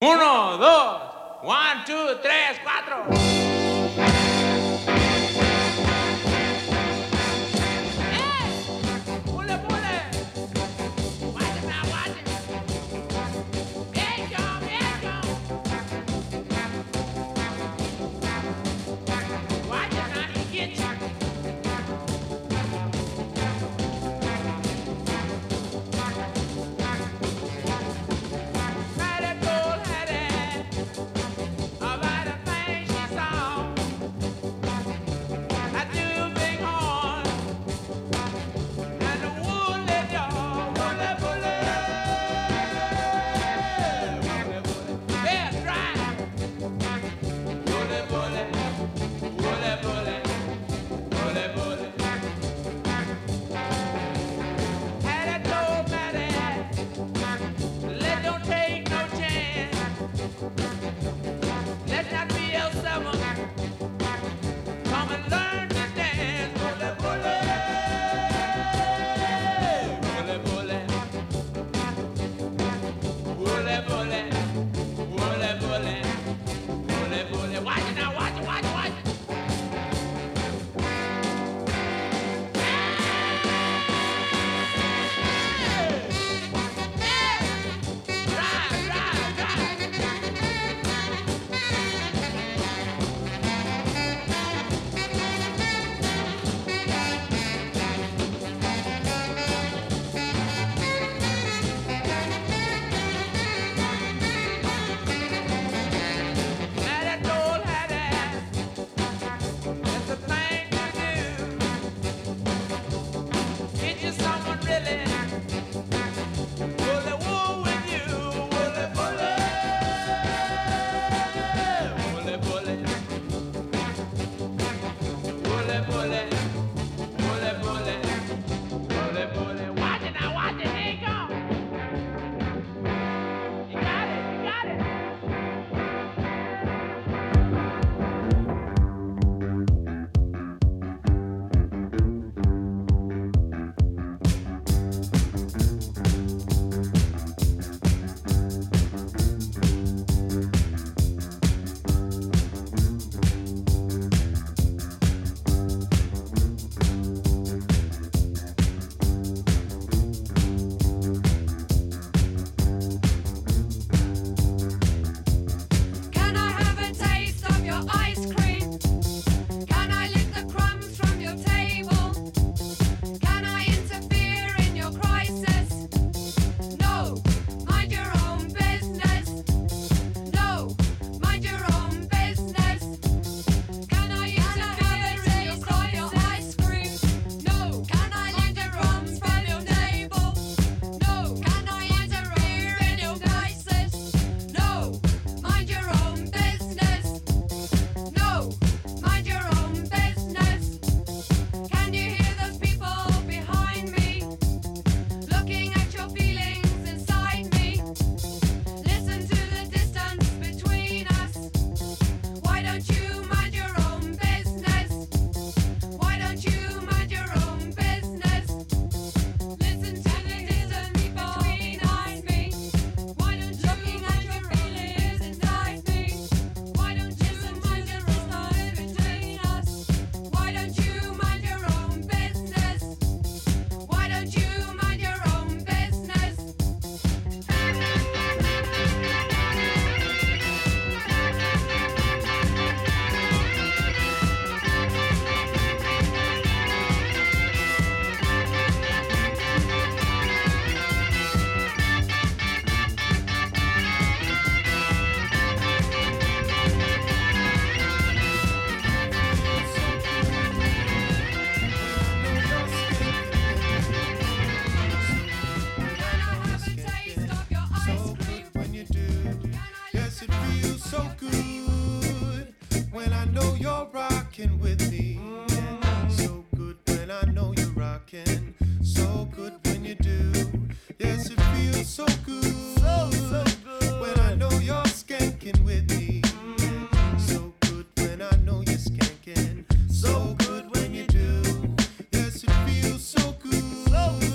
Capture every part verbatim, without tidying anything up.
Uno, dos, one, two, tres, cuatro.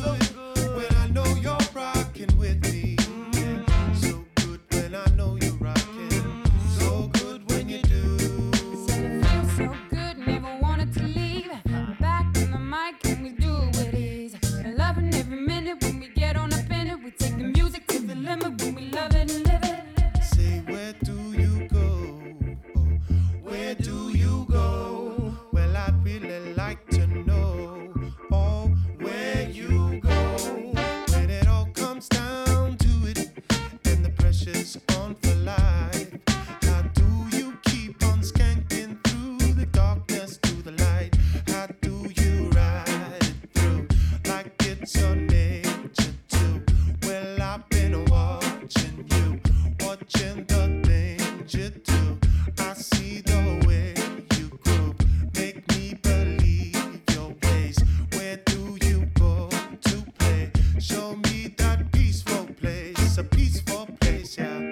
When I know you're for life. How do you keep on skanking through the darkness to the light? How do you ride it through like it's your nature too? Well, I've been watching you, watching the things you do. I see the way you groove, make me believe your ways. Where do you go to play? Show me that peaceful place, a peaceful place, yeah.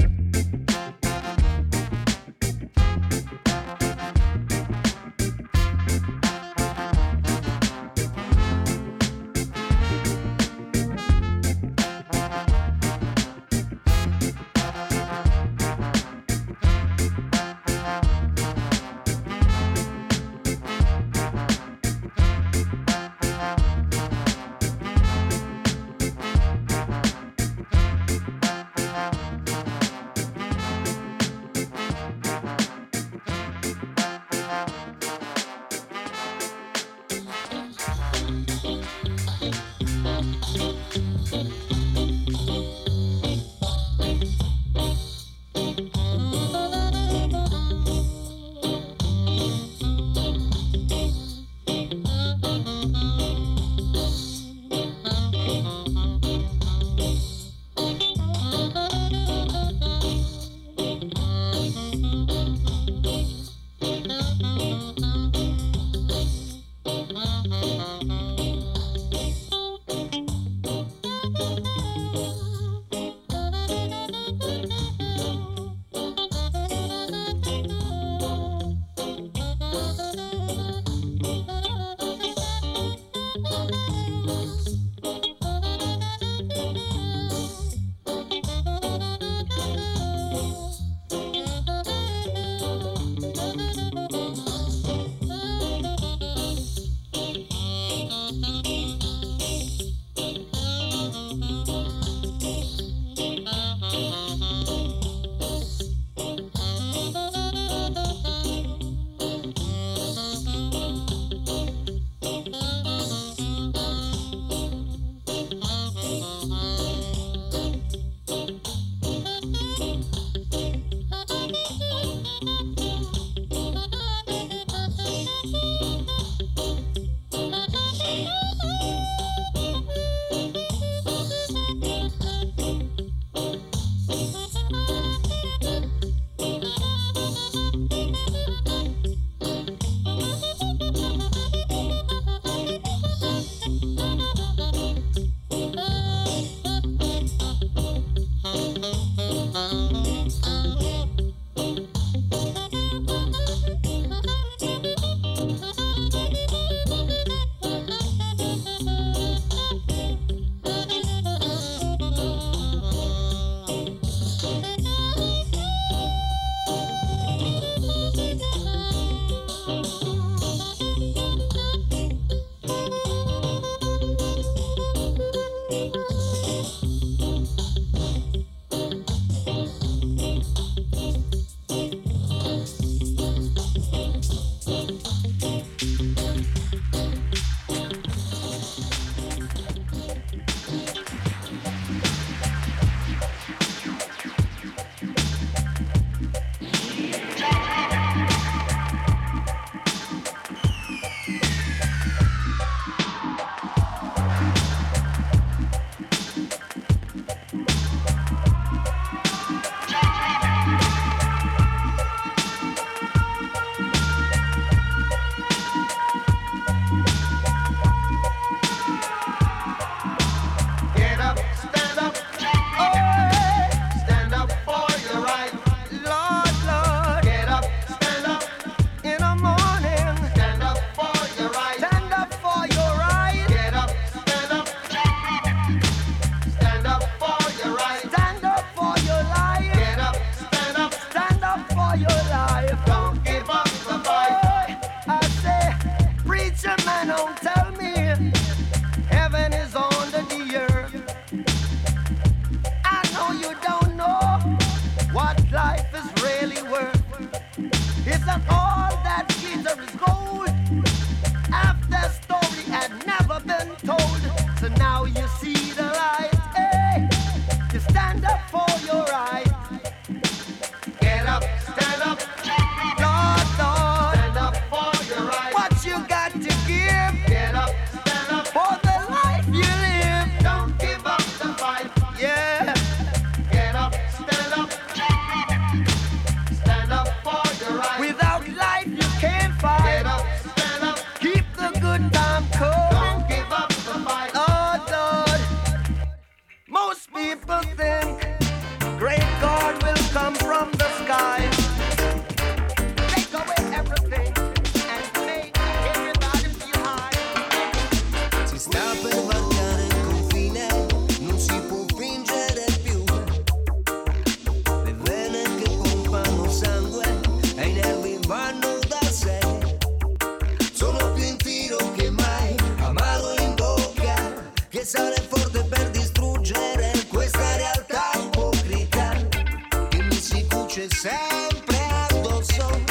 sky. Take away everything and make everybody feel high. Si sta per varcare il confine, non si può fingere più. Le vene che pompano sangue e i nervi vanno da sé. Sono più in tiro che mai, amaro in bocca, che sale forte per distruggere questa realtà ipocrita che mi si cuce sempre addosso.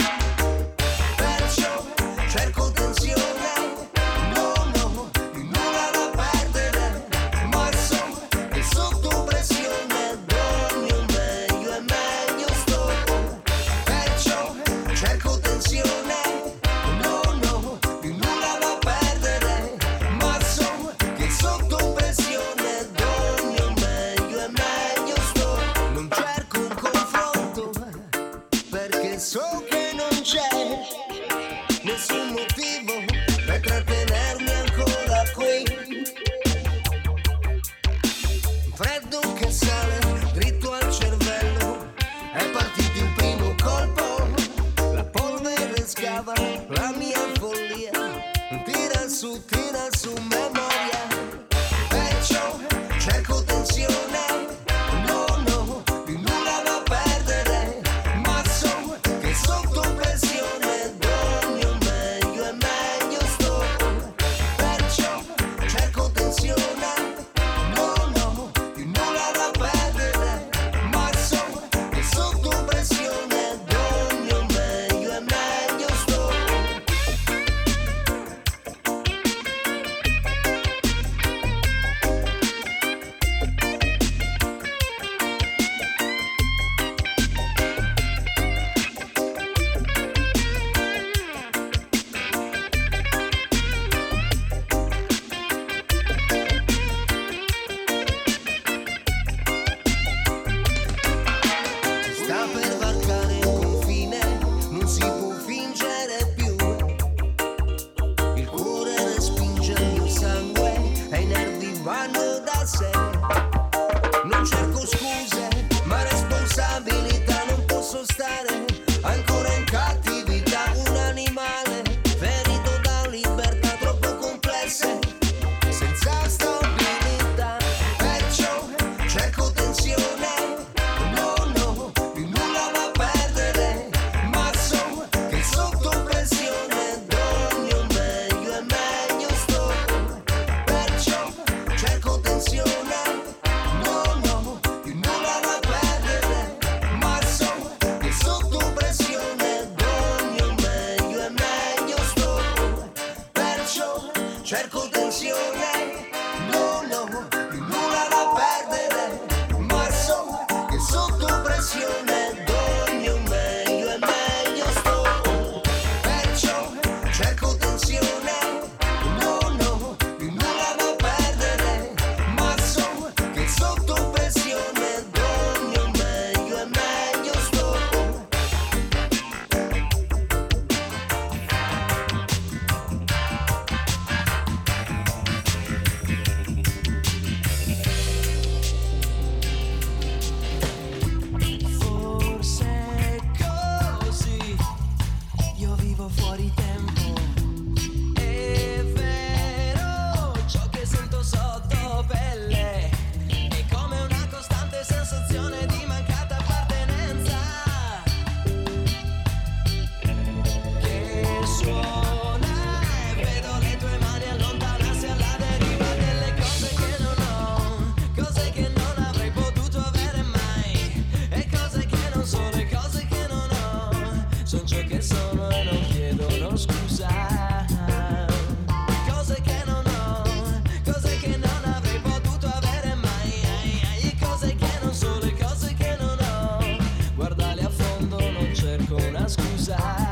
Perciò cerco tensione, no no, di nulla da perdere, ma so che sotto pressione dormi un meglio e meglio sto. Perciò cerco tensione, no no, di nulla da perdere, ma so che sotto pressione dormi un meglio e meglio sto. Non cerco un confronto perché so che non c'è nessun motivo per trattenermi ancora qui. Freddo che sale dritto al cervello, è partito il primo colpo, la polvere scava la mia follia, tira su, tira su memoria. Perciò cerco tensione, no no, di nulla da perdere, ma so che sotto pressione dormi un meglio e meglio sto. Perciò cerco tensione, no no, di nulla da perdere, ma so che sotto pressione dormi un meglio e meglio sto. Sta per varcare il confine, non si può fingere più. Il cuore respinge il mio sangue e i nervi vanno da sé. Non cerco scuse, ma responsabilità, non posso stare ancora in cattività. Un animale ferito da libertà troppo complesse, senza stabilità. Perciò cerco tensione, no no, di nulla da perdere, ma so che sotto pressione dormi un meglio e meglio sto. Perciò cerco tensione, no no, di nulla da perdere, ma so che sotto pressione dormi un meglio e meglio sto. Perciò cerco tensione, no no, di nulla da perdere, ma so che sotto pressione dormi un meglio e meglio sto. Perciò cerco tensione, no no, di nulla da perdere, ma so che sotto pressione dormi un meglio e meglio sto. Forse è così, io vivo fuori tempo. È vero ciò che sento sotto pelle, è come una costante sensazione di mancata appartenenza che suona e vedo le tue mani allontanarsi alla deriva delle cose che non ho, cose che non avrei potuto avere mai, e cose che non sono, e cose che non ho, sono ciò che sono e non chiedono scusa. Cose che non ho, cose che non avrei potuto avere mai, ai, ai, cose che non sono, e cose che non ho, guardali a fondo, non cerco una scusa.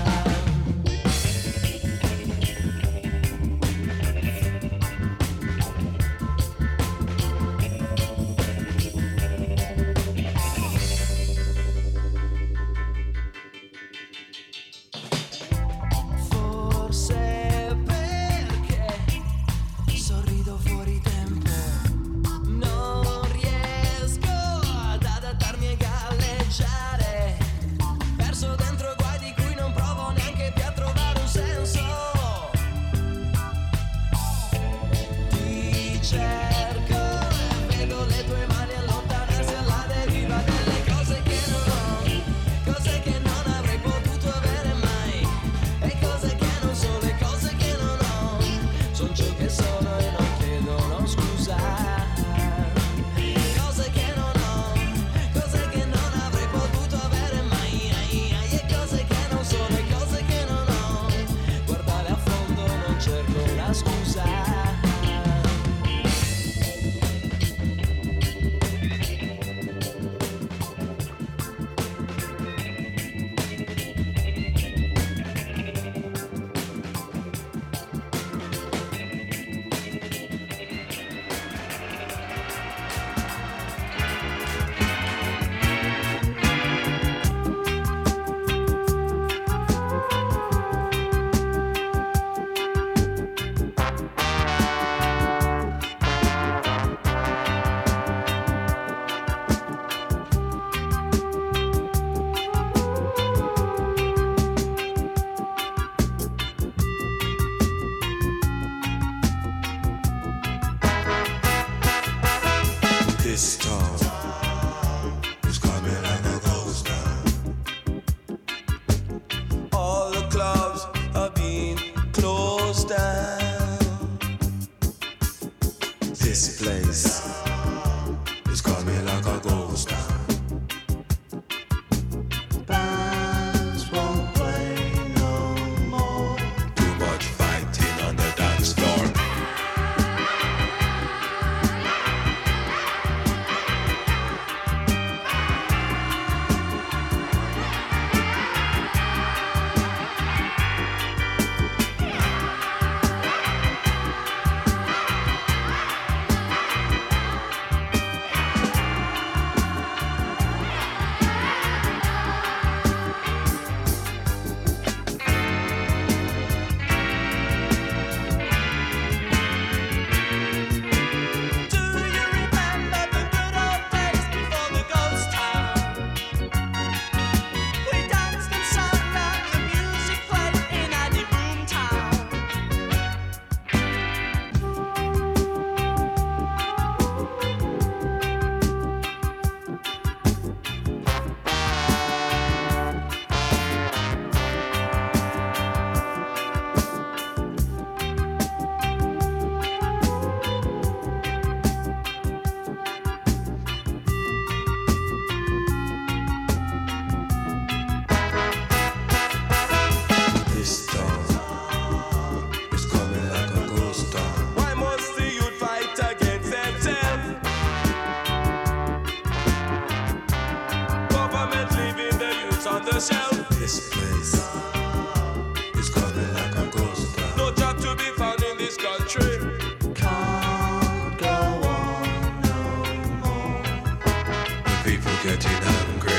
Forse perché sorrido fuori tempo, non riesco ad adattarmi e galleggiare. the shelf. This place is coming like a ghost town. No job to be found in this country. Can't go on no more. The people getting hungry.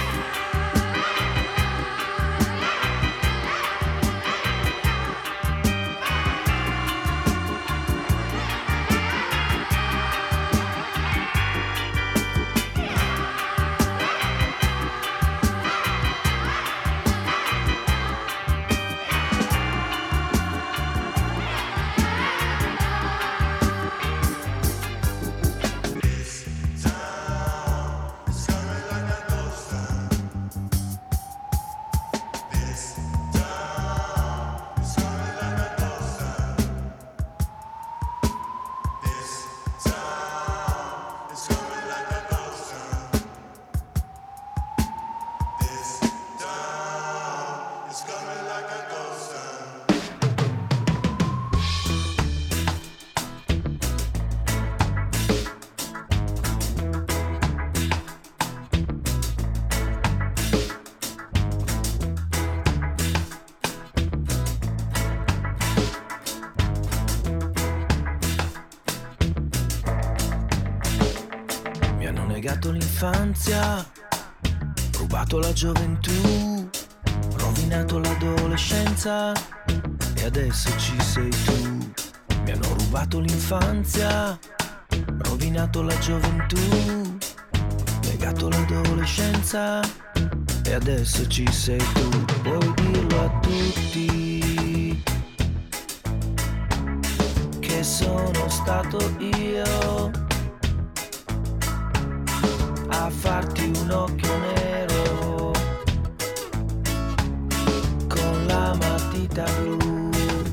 L'infanzia, rubato la gioventù, rovinato l'adolescenza e adesso ci sei tu. Mi hanno rubato l'infanzia, rovinato la gioventù, negato l'adolescenza e adesso ci sei tu. Puoi dirlo a tutti che sono stato io a farti un occhio nero con la matita blu.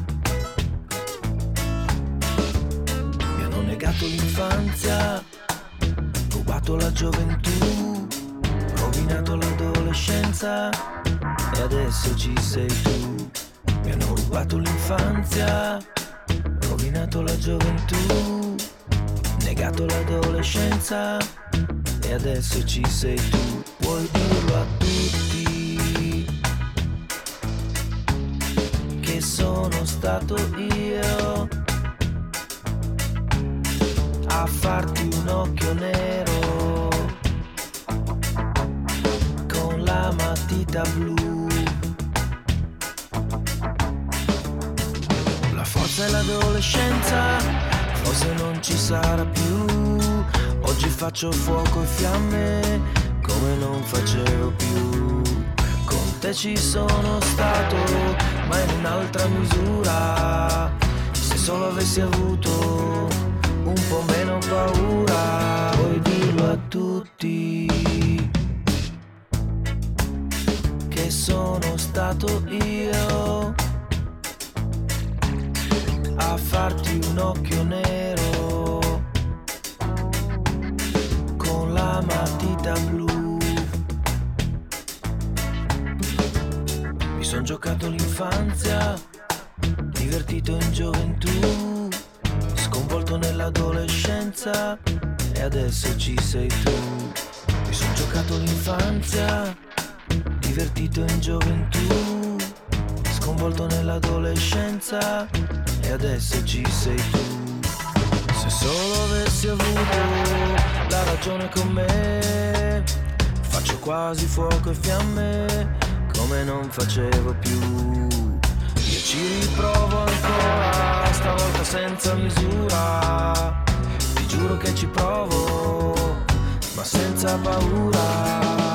Mi hanno negato l'infanzia, rubato la gioventù, rovinato l'adolescenza e adesso ci sei tu. Mi hanno rubato l'infanzia, rovinato la gioventù, negato l'adolescenza e adesso ci sei tu. Puoi dirlo a tutti che sono stato io a farti un occhio nero con la matita blu. La forza e l'adolescenza forse non ci sarà più. Oggi faccio fuoco e fiamme come non facevo più. Con te ci sono stato, ma in un'altra misura. Se solo avessi avuto un po' meno paura. Puoi dirlo a tutti che sono stato io a farti un occhio nero la matita blu. Mi son giocato l'infanzia, divertito in gioventù, sconvolto nell'adolescenza e adesso ci sei tu. Mi son giocato l'infanzia, divertito in gioventù, sconvolto nell'adolescenza e adesso ci sei tu. Se solo avessi avuto la ragione con me, faccio quasi fuoco e fiamme come non facevo più. Io ci riprovo ancora, stavolta senza misura. Ti giuro che ci provo, ma senza paura.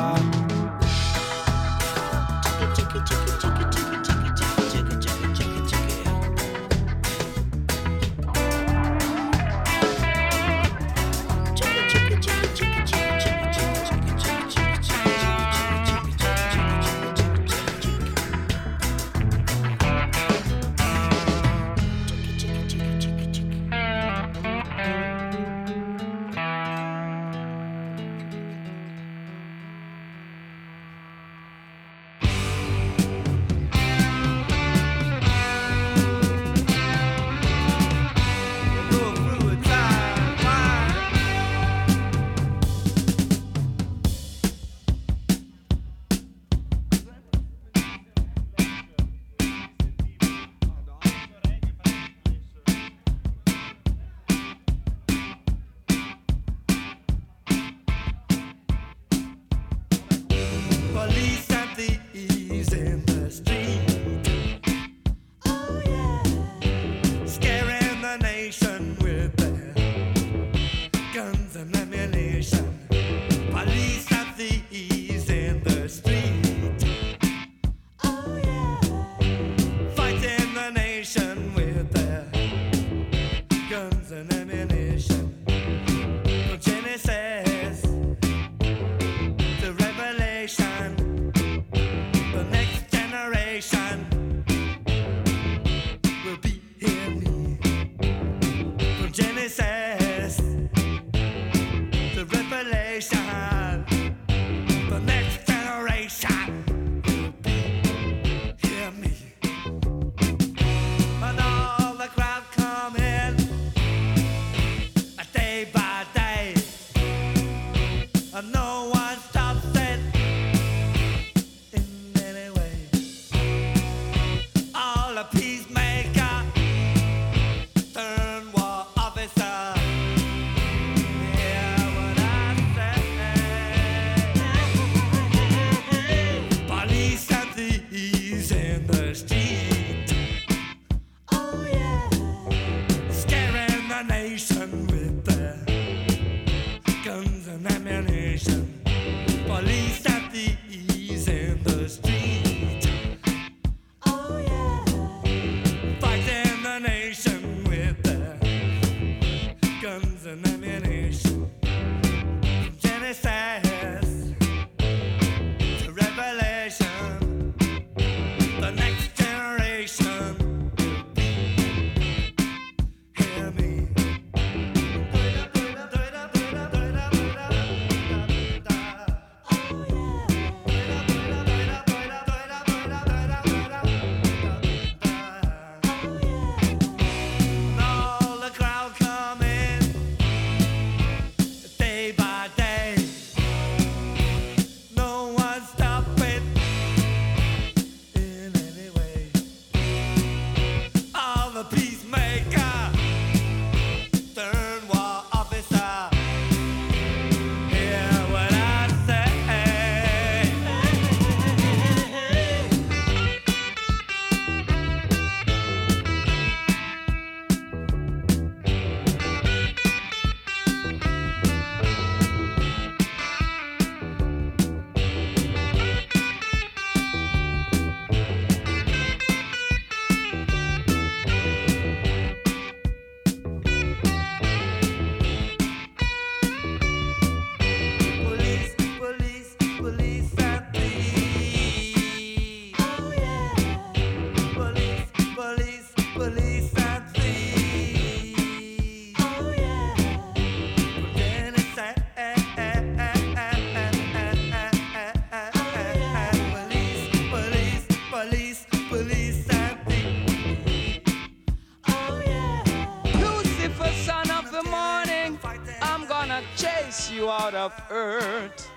of earth.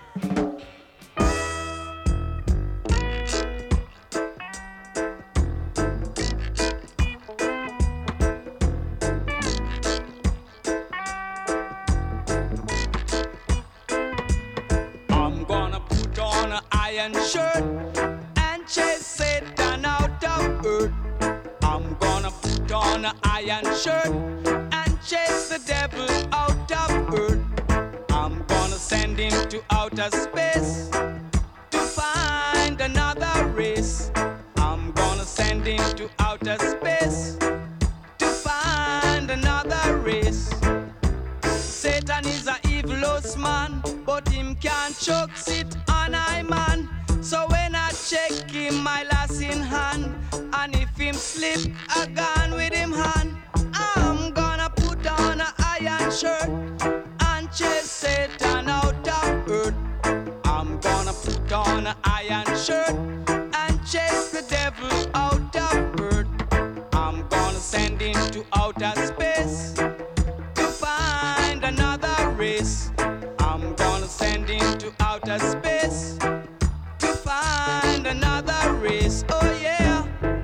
I'm gonna put on an iron shirt and chase Satan out of earth. I'm gonna put on an iron shirt and chase the devil out of earth. I'm gonna send him to outer space to find another race. I'm gonna send him to outer space to find another race. Satan is a evilous man, but him can't choke sit on I man. So when I check him, my lass in hand, and if him slip, I gone with him hand. I'm gonna put on a iron shirt and chase Satan out of earth. I'm gonna put on an iron shirt and chase the devil out of earth. I'm gonna send him to outer space to find another race. I'm gonna send him to outer space to find another race. Oh yeah.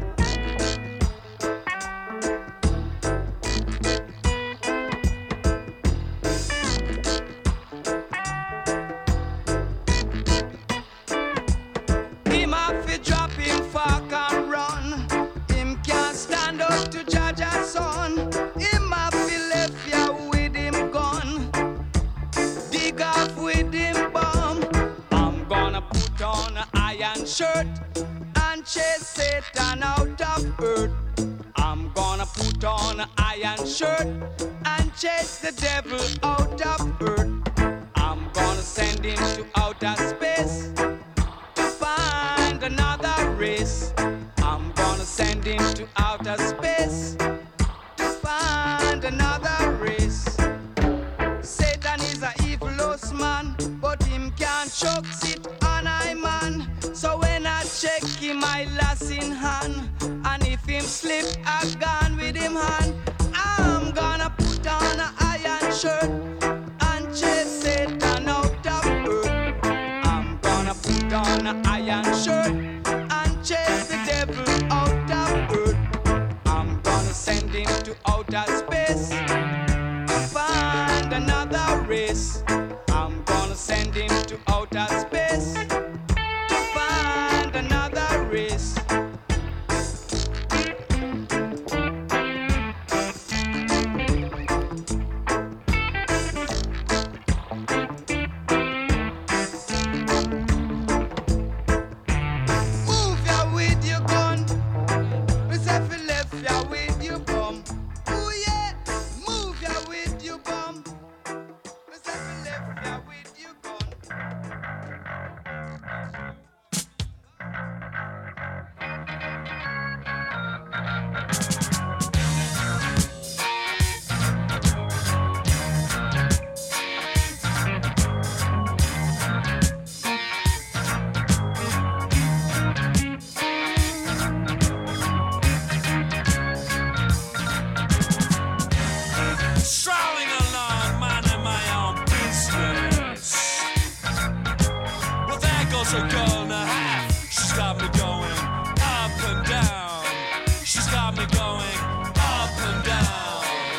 Him have to drop him fork and run. Him can't stand up to judge a son. Him have to left ya with him gun. Dig off with him bomb. I'm gonna put on an iron shirt and chase Satan out of earth. I'm gonna put on an iron shirt and chase the devil out of earth. I'm gonna send him to outer space to find another race. I'm gonna send him to outer space to find another race. Satan is a evilous man, but him can't choke sit on I man. So when I check him, I lass in hand, and if him slip, I gone with him hand. I'm gonna put on an iron shirt and chase Satan out of earth. I'm gonna put on an iron shirt and chase the devil out of earth. I'm gonna send him to outer space to find another race. I'm gonna send him to outer space to find another race. Move ya with your gun. Me say fi left ya with your bum. Ooh yeah, move ya with your bum. Me say fi left ya with your gun. Strolling along, minding my own business. Well, there goes a girl and a half. She's got me going up and down. She's got me going up and down.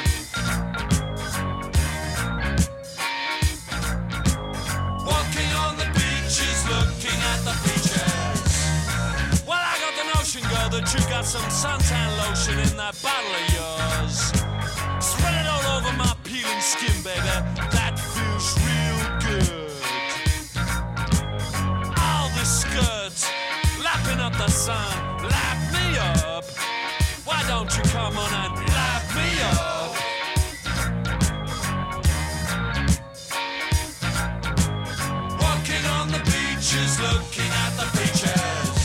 Walking on the beaches, looking at the beaches. Well, I got the notion, girl, that you got some suntan lotion in that bottle of yours. Spread it all over my peeling skin, baby. That feels real good. All this skirt, lapping up the sun, lap me up. Why don't you come on and lap me up? Walking on the beaches, looking at the beaches.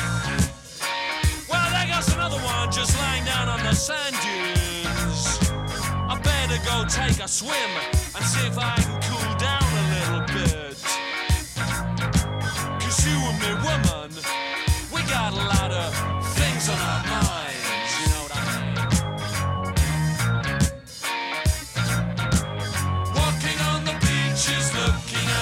Well, there goes another one just lying down on the sand dunes. I better go take a swim and see if I can cool down a little bit. Cause you and me, woman, we got a lot of things on our minds, you know what I mean? Walking on the beaches, looking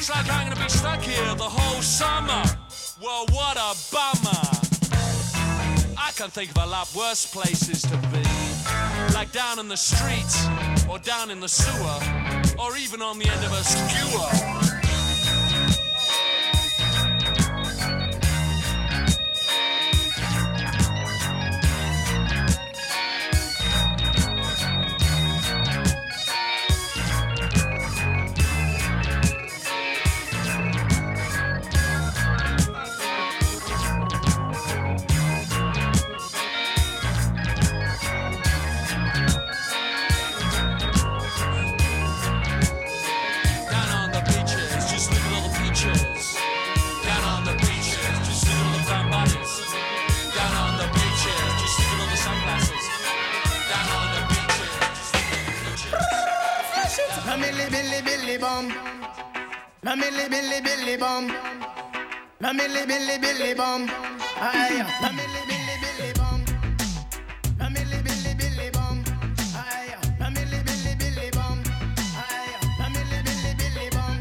Looks like I'm gonna be stuck here the whole summer. Well, what a bummer. I can think of a lot worse places to be. Like down in the streets, or down in the sewer, or even on the end of a skewer. Na milli billy billy bum, na milli billy billy bum, aye. Na milli billy billy bum, na milli billy billy bum, aye. Na milli billy billy bum, aye. Na milli billy billy bum.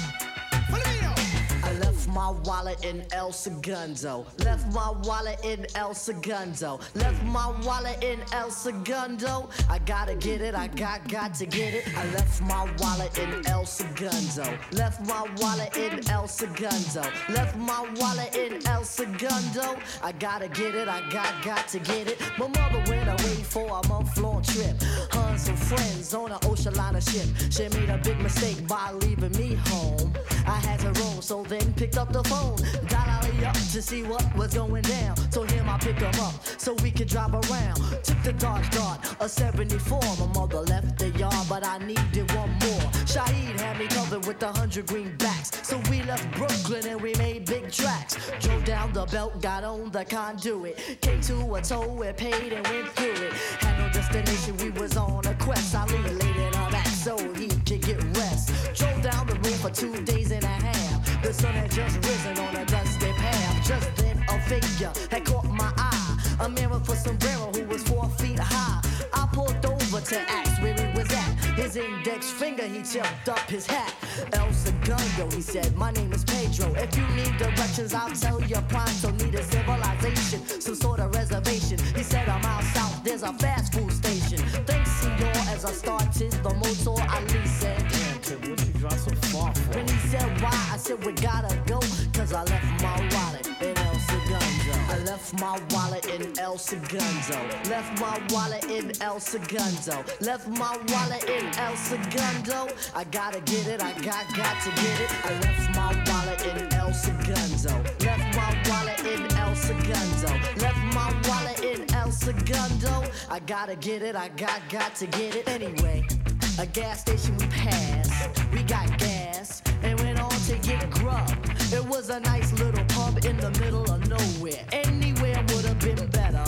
Follow me now. I left my wallet in El Segundo. Left my wallet in El Segundo. Left my wallet in El Segundo. I gotta get it, I got got to get it. I left my wallet in El Segundo. Left my wallet in El Segundo. Left my wallet in El Segundo. I gotta get it, I got got to get it. My mother went away for a month-long trip. Her and some friends on an ocean liner ship. She made a big mistake by leaving me home. I had to roam, so then picked up the phone. Dial up to see what was going down. Told him I'd pick him up so we could drive around. Took the Dodge Dart, a seventy-four. My mother left the yard, but I needed one more. Shaheed had me covered with a hundred greenbacks. So we left Brooklyn and we made big tracks. Drove down the belt, got on the conduit. Came to a toll, we paid and went through it. Had no destination, we was on a quest. I laid it on back so he could get rest. Drove down the road for two days and a half. The sun had just risen on a dusty path. Just then a figure had caught my eye. A man with a sombrero who was four feet high. I pulled over to ask where he was at. His index finger, he tipped up his hat. El Segundo, he said, my name is Pedro. If you need directions, I'll tell you pronto. Need a civilization, some sort of reservation. He said, I'm out south, there's a fast food station. Thanks, senor, as I started the motor, Ali said, damn, kid, what you drive so far for? When he said, why? I said, we gotta go, cause I left my wallet in El Segundo. I left my wallet in El Segundo. Left my wallet in El Segundo. Left my wallet in El Segundo. I gotta get it, I got got to get it. I left my wallet in El Segundo. Left my wallet in El Segundo. Left my wallet in El Segundo. I gotta get it, I got got to get it. Anyway, a gas station we passed. We got gas and went on to get grub. It was a nice little pub in the middle of nowhere. Anywhere would have been better.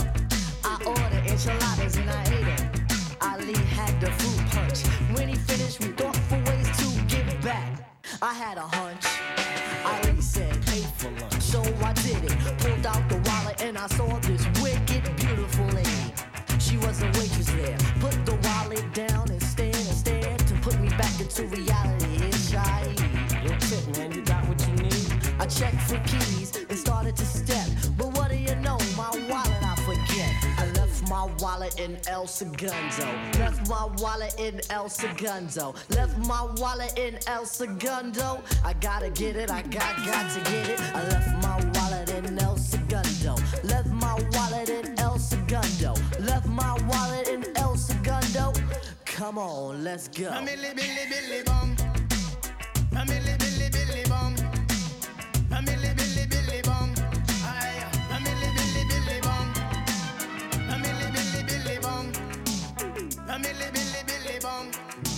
I ordered enchiladas and I ate them. Ali had the fruit punch. When he finished, we thought for ways to get back. I had a hunch. Ali said, pay for lunch. So I did it. Pulled out the wallet and I saw this wicked, beautiful lady. She was a waitress there. Put the wallet down and stared and stared to put me back into reality. It's shy. Yo, tip, man, you got what you need? I checked for keys and started to step. But what do you know? My wallet I forget. I left my wallet in El Segundo. Left my wallet in El Segundo. Left my wallet in El Segundo. I gotta get it, I got got to get it. I left my wallet in El Segundo. Left my wallet in El Segundo. Left my wallet in El Segundo. Come on, let's go. Na milli billy billy bum, na milli billy billy bum, na milli billy billy bum, aye. Na milli billy billy bum, na milli billy billy bum, na milli billy billy bum,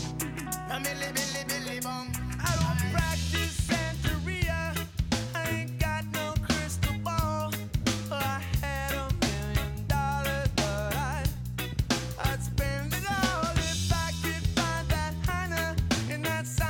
na milli billy billy bum. I don't practice Santeria. I ain't got no crystal ball. I had a million dollars, but I'd, I'd spend it all if I could find that Hannah in that.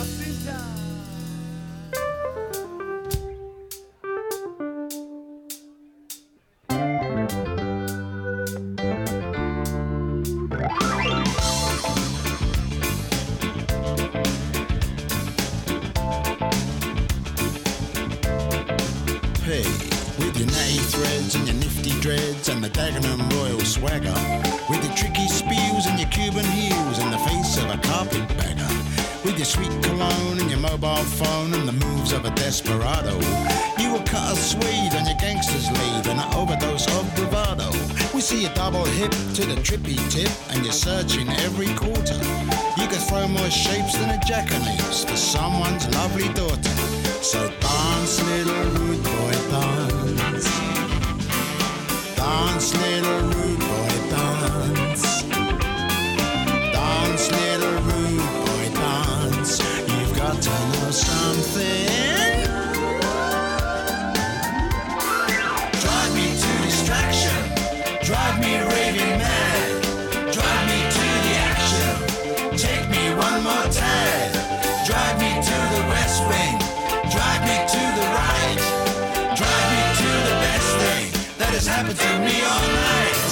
Hey, with your natty threads and your nifty dreads and the Dagenham Royal swagger, with your tricky spews and your Cuban heels in the face of a carpetbagger, with your sweet cologne and your mobile phone and the moves of a desperado, you will cut a swede on your gangster's lead and an overdose of bravado. We see a double hip to the trippy tip and you're searching every quarter. You can throw more shapes than a jackanapes for someone's lovely daughter. So dance, little rude boy, dance. Dance, little rude boy, dance. Dance, little rude boy, dance. You've got to know something. Drive me to distraction. Drive me raving mad. Drive me to the action. Take me one more time. Drive me to the West Wing. Drive me to the right. Drive me to the best thing that has happened to me all night.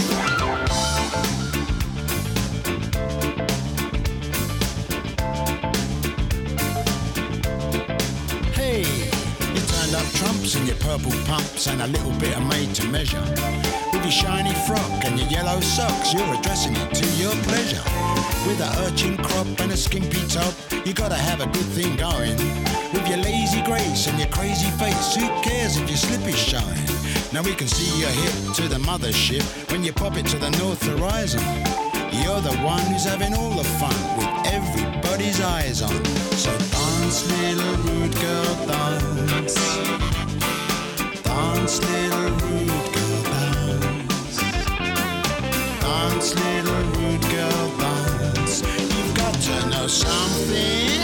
Hey, you turned up trumps in your purple pumps and a little bit of made to measure. With your shiny frock and your yellow socks, you're addressing it to your pleasure. With a urchin crop and a skimpy top, you gotta have a good thing going. With your lazy grace and your crazy face, who cares if your slip is showing? Now we can see your hip to the mothership when you pop it to the north horizon. You're the one who's having all the fun with everybody's eyes on. So dance, little rude girl, dance. Dance, little rude girl, dance. Dance, little rude girl, dance. You've got to know something.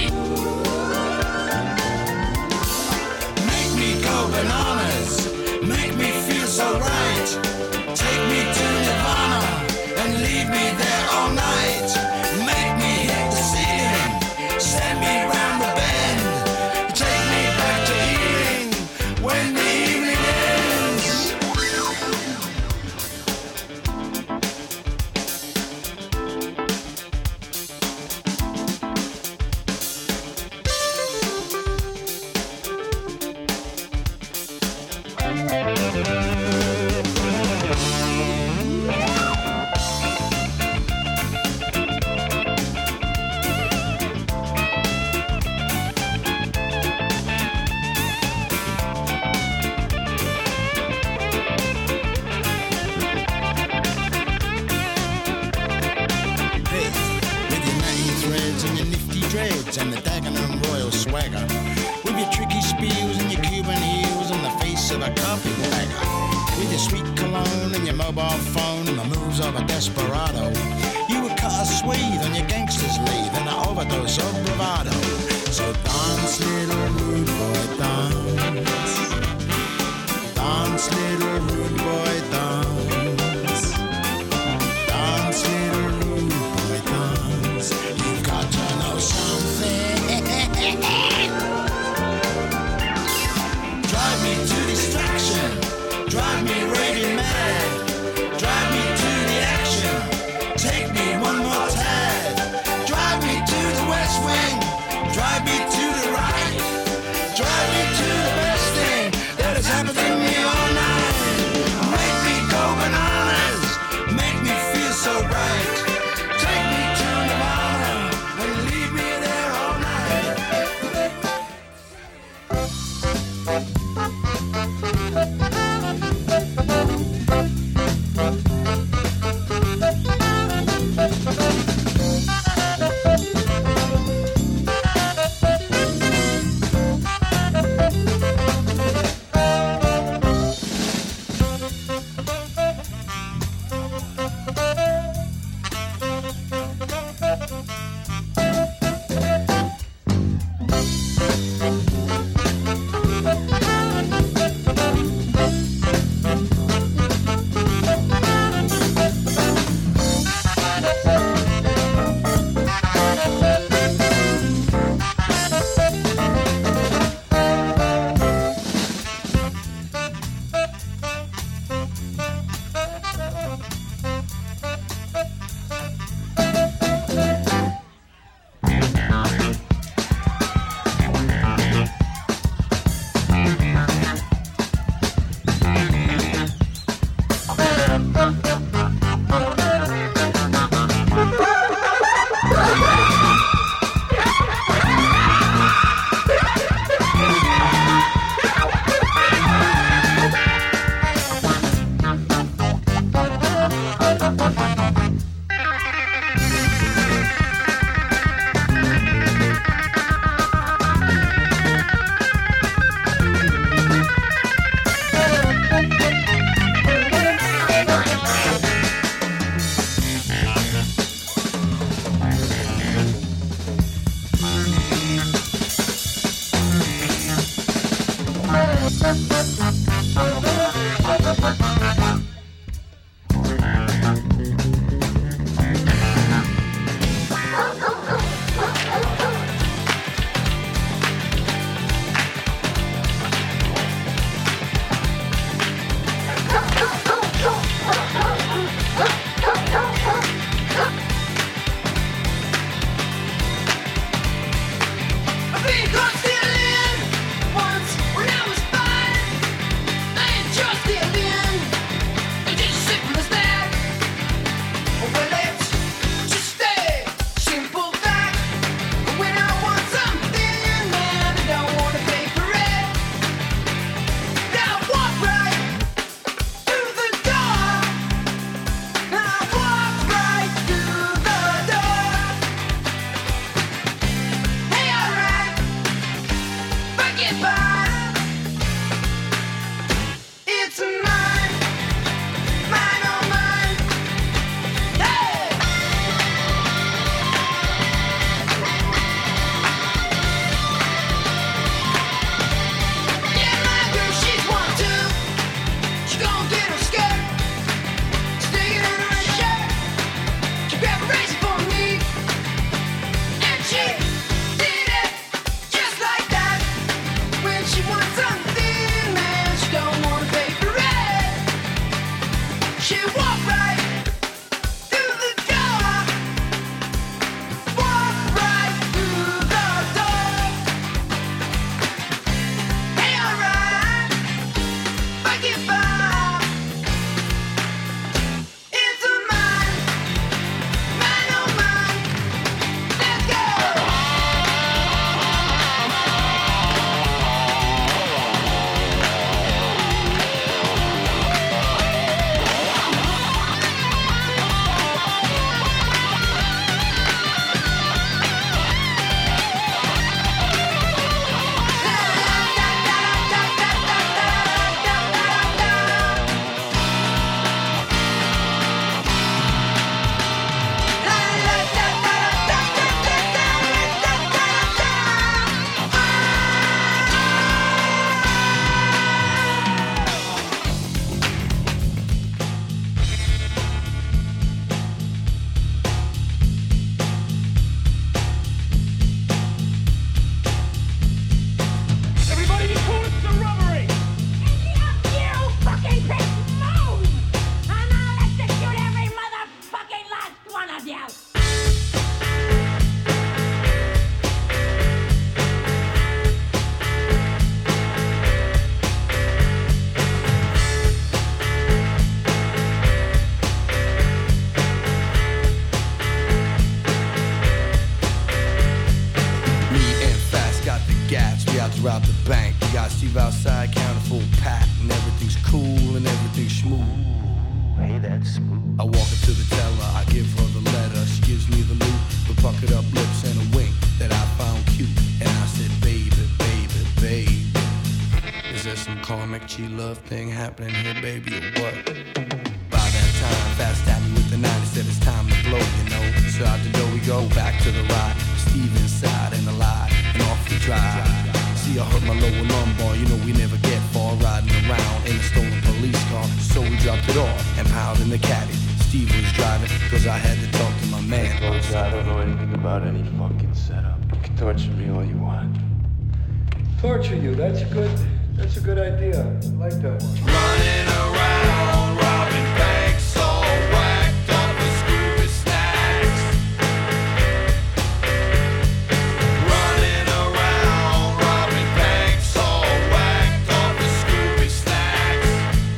Make me go bananas. Make me feel so right. Take me to Nirvana and leave me there all night. Make me hit the ceiling. Send me round the bend. Take me back to Ealing when the evening ends. And the Dagenham Royal swagger, with your tricky spiels and your Cuban heels and the face of a carpetbagger, with your sweet cologne and your mobile phone and the moves of a desperado, you would cut a swathe on your gangster's lead and an overdose of bravado. So dance, little rude boy, dance. Dance, little rude boy, dance. Dance, little rude boy, dance. You've got to know something. Drive me to distraction. Drive me raving mad. Drive me to the action. Take me one more time. Drive me to the West Wing. Drive rob the bank. We got Steve outside, counting full pack, and everything's cool and everything's smooth. Hey, that's smooth. I walk up to the teller, I give her the letter. She gives me the loot, with puckered up lips and a wink that I found cute. And I said, baby, baby, baby, is there some karmic G-love thing happening here, baby, or what? By that time, fast at me with the ninety, said it's time to blow, you know. So out the door we go, back to the ride. Steve inside and alive, and off we drive. See, I hurt my lower lumbar, you know we never get far riding around in a stolen police car. So we dropped it off and piled in the caddy. Steve was driving, cause I had to talk to my man. Folks, I don't know anything about any fucking setup. You can torture me all you want. Torture you, that's good. That's a good idea. I like that one. Running around, robbing banks, all whacked up with Scooby snacks. Running around, robbing banks, all whacked up with Scooby snacks.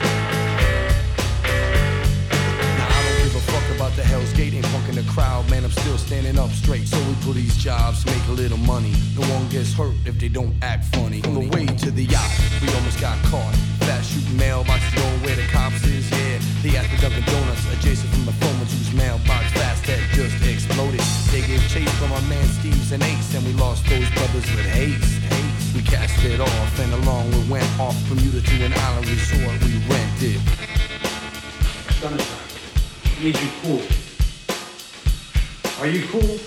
Now I don't give a fuck about the Hell's Gate, ain't punking the crowd, man, I'm still standing up straight. So we pull these jobs, make a little money. No one gets hurt if they don't act funny. On the way to the yacht, we almost got caught. Fast shooting mailboxes going where the cops is, yeah. They at the Dunkin' Donuts, adjacent from the Foreman's, whose mailbox fast had just exploded. They gave chase from our man Steve's and Ace, and we lost those brothers with haste. haste. We cast it off, and along we went off Bermuda to an island resort we rented. Sunshine, I need you cool. Are you cool?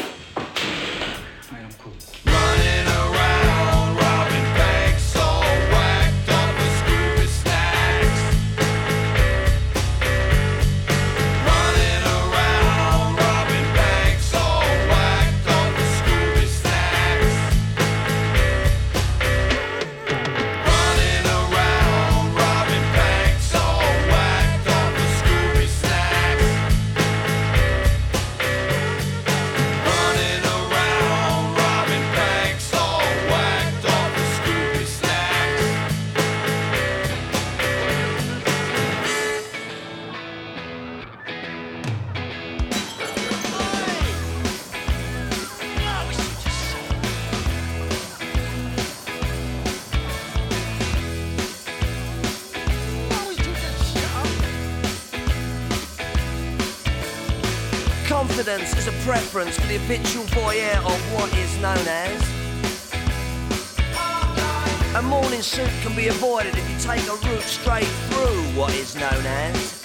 I am cool. Running around, robbing banks, all confidence is a preference for the habitual voyeur of what is known as. A morning suit can be avoided if you take a route straight through what is known as.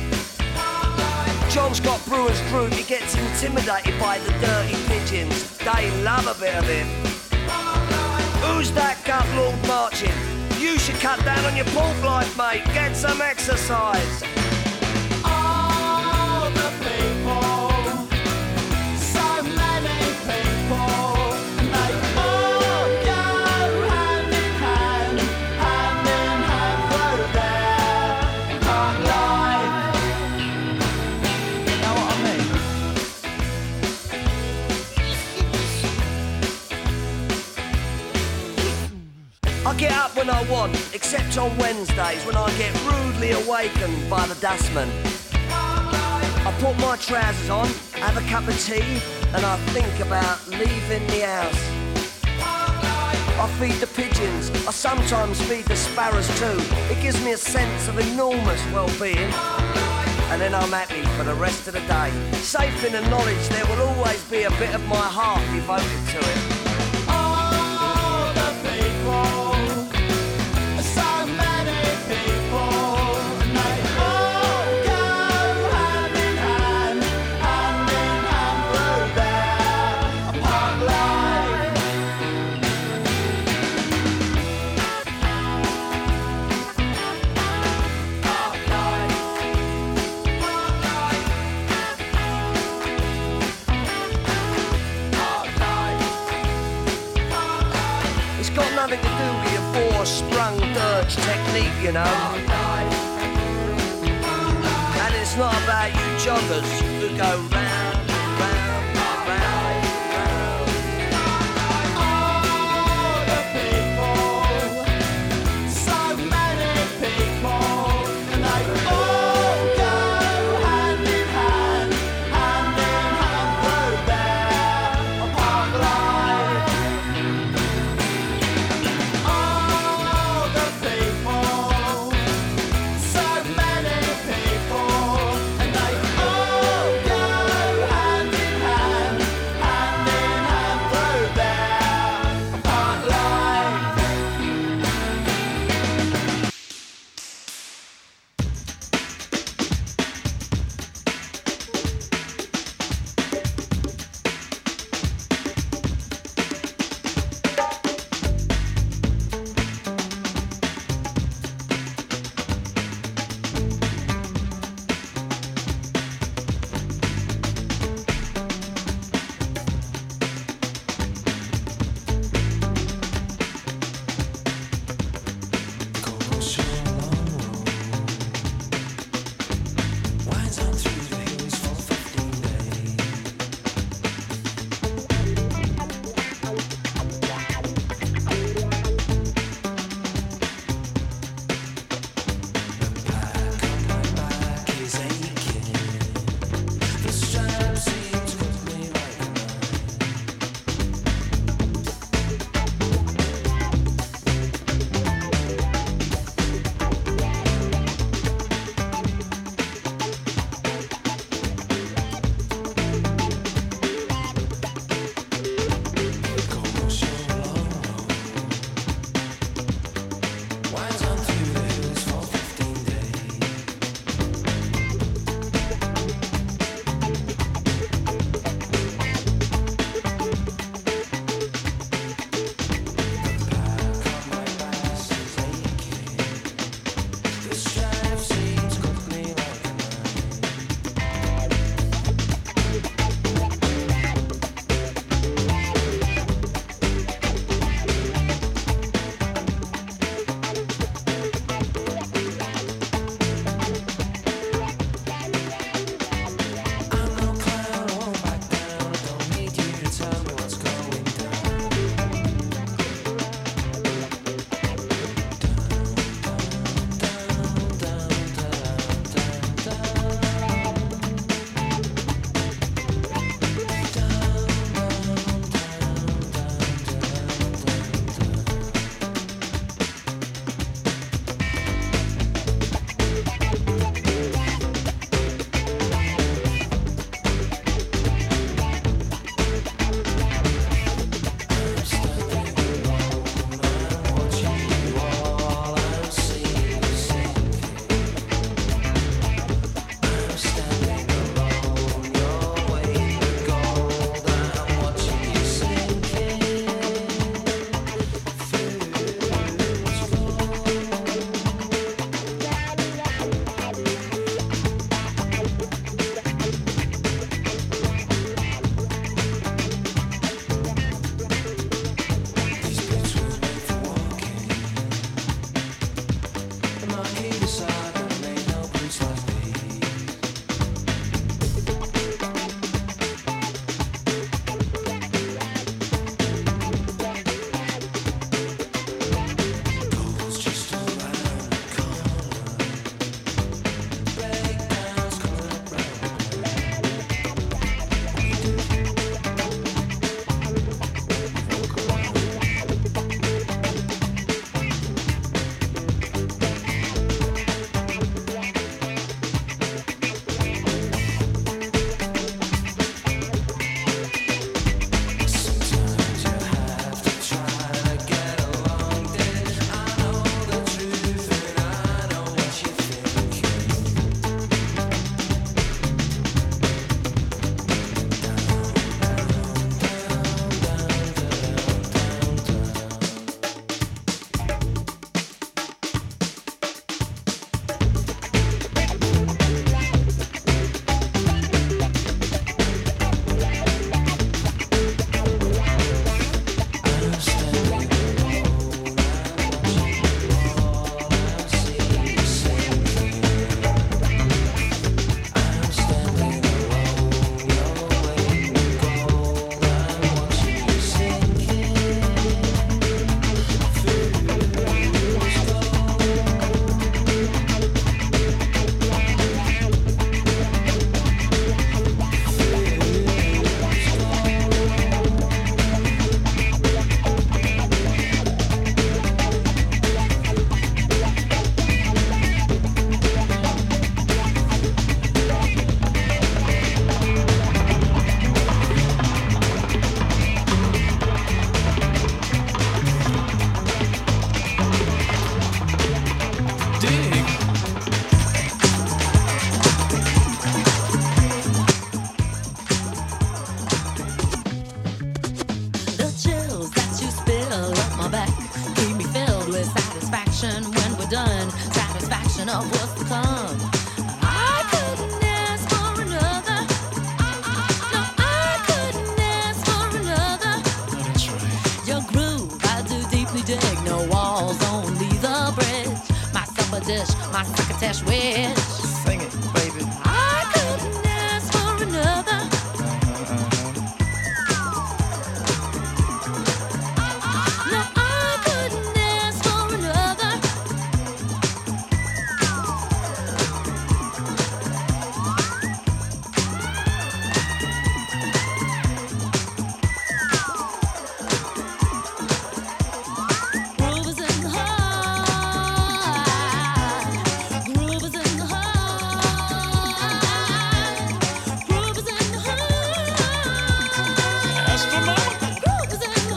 John's got Brewer's Group, he gets intimidated by the dirty pigeons. They love a bit of him. Who's that gut lord marching? You should cut down on your pork life, mate. Get some exercise. All the people, so many people, they all go hand in hand, hand in hand through their hard life. You know what I mean? I get up when I want, except on Wednesdays when I get rudely awakened by the dustman. I put my trousers on, have a cup of tea, and I think about leaving the house. I feed the pigeons, I sometimes feed the sparrows too. It gives me a sense of enormous well-being. And then I'm happy for the rest of the day, safe in the knowledge there will always be a bit of my heart devoted to it. All the people. So many people, they all go hand in hand, hand in hand through their park life. Park life. Park life. It's got nothing to do with your four-sprung dirge technique, you know. And it's not about you joggers who go round, round, round, round. All the people, so many people, and they all go hand in hand, hand in hand through their park life. All the people, so many people, and they all go love was to come. I couldn't ask for another. No, I couldn't ask for another. Oh, that's right. Your groove, I do deeply dig. No walls, only the bridge. My supper dish, my succotash wish. Sing it, baby. I couldn't ask for another. No, I couldn't ask for another. Groove is in the heart. Groove is in the heart. Groove is in the heart. That's for mama. Groove is in the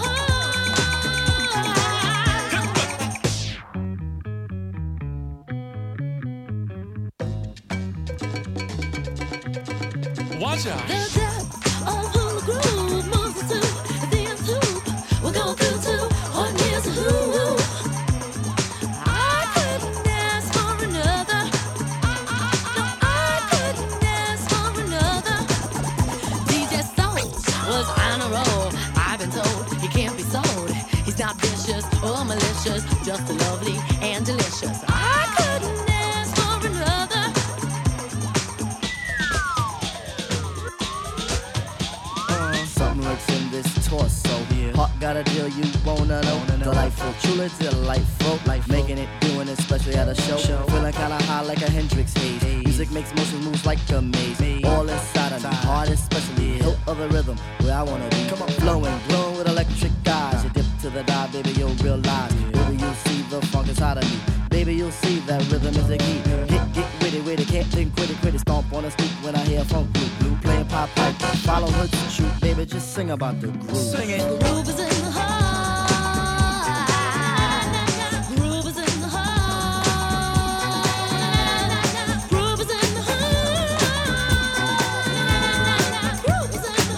Watch out. The depth of who the groove moves us to the nth hoop. We'll go through to what nears a who. I couldn't ask for another. No, I couldn't ask for another. D J Soul was on a roll. I've been told he can't be sold. He's not vicious or malicious, just lovely and delicious. I couldn't ask for another. Something lurks in this torso. Heart got a deal you wanna know. Delightful, truly delightful. Life making it, doing it, especially at a show. Feeling kinda high like a Hendrix haze. Music makes motion moves like a maze. All inside of me, heart especially. Hilt of the rhythm, where I wanna be. Flowing, glowing with electric eyes. You dip to the dive, baby, you'll realize. Baby, you'll see the funk inside of me. Baby, you'll see that rhythm is the key. Get, get witty, witty, can't think, quit it, quit it. Stomp on the street when I hear funk blue. Blue playing pop pipe, follow her to shoot. Baby, just sing about the groove. Sing it. Groove is in the heart. Groove is in the heart. Groove is in the heart. Groove is in the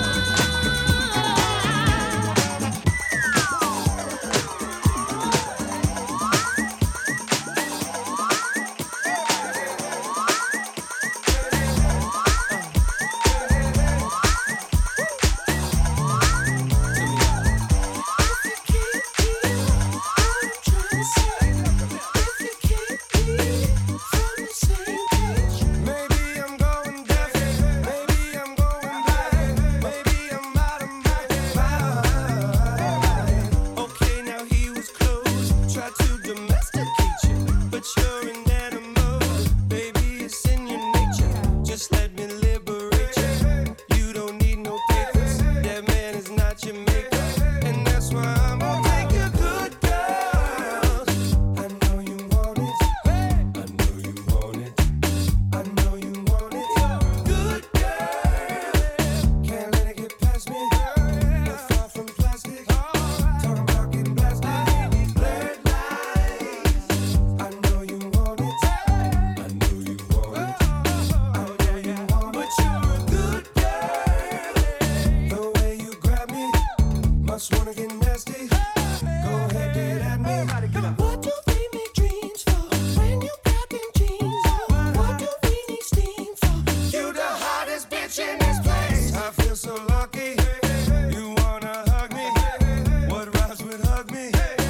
Maybe I'm going deaf, maybe I'm going blind, maybe I'm out of my mind. Okay, now he was close, tried to domesticate you, but you're an animal, baby, it's in your nature. Just let me liberate you. You don't need no papers, that man is not your maker, and that's why I'm gonna take you good, girl. I know you want it, I know you want it. I know you want it, good girl. Can't let it get past me. Not far from plastic. Talking about getting blasted. These blurred lines. I know you want it. I know you want it. I know you want it. But you're a good girl. The way you grab me, must wanna get nasty. Go ahead, get at me. What do we make dreams for when you got them jeans on? What do we need steam for? You the hottest bitch in this place. I feel so lucky. You wanna hug me? What rhymes with hug me?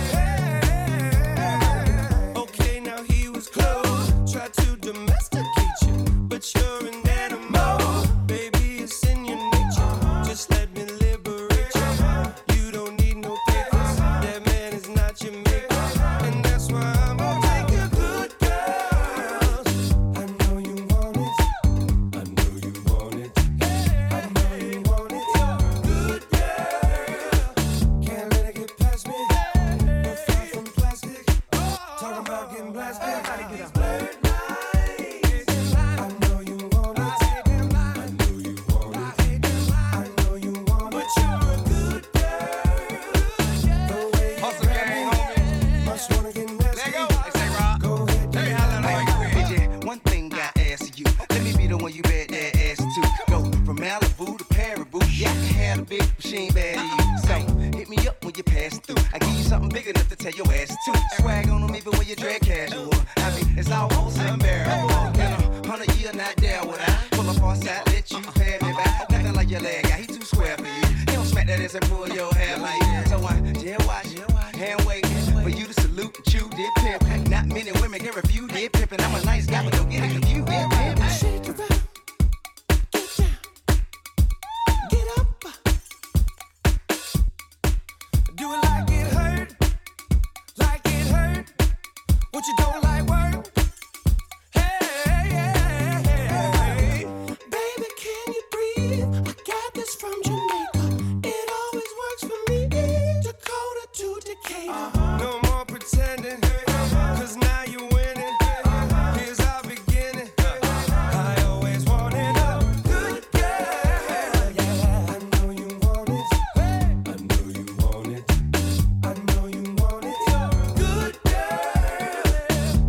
Okay, now he was close. Tried to domesticate you, but you're an animal. Baby, it's in your nature. Just let me liberate you. You don't need no papers. That man is not your maker, and that's why I'm gonna take you good, girl. I know you want it. I know you want it. I know you want it. Good girl. Can't let it get past me. You're far from plastic. Talking about getting blasted. These blurred lines. I know you want it. I know you want it. I know you want it. But you're a good girl. The way you Hustle gang, homie. must wanna get nasty. Let go. They say, Rob. Go ahead, Hey, get holla, like you Hey, Jay, one thing I ask you. Let me be the one you bet that ass to. Go from Malibu to Paribu. Yeah, I can have a bitch, but she ain't bad to you. So hit me up when when you pass through. I give you something big enough to tell your ass to. Swag on them even when you drag casual. I mean, it's almost unbearable. In a hundred year, not there would I pull up on side, let you pay me back. Nothing like your leg guy, he too square for you. He don't smack that ass and pull your hair like that. So I just watch, hand wait for you to salute and chew dip pimp. Not many women can refuse dip pimp, and I'm a nice guy, but don't get it confused. Dip pimp. Shake it up. Do it like it hurt, like it hurt. What you don't like work? Hey, hey, hey, hey. Baby, can you breathe? I got this from Jamaica. It always works for me. Dakota to Decatur. No more pretending, cause now you're winning. Here's our beginning. I always wanted a good girl. Yeah, I know you want it. I know you want it. I know you want it. Good girl.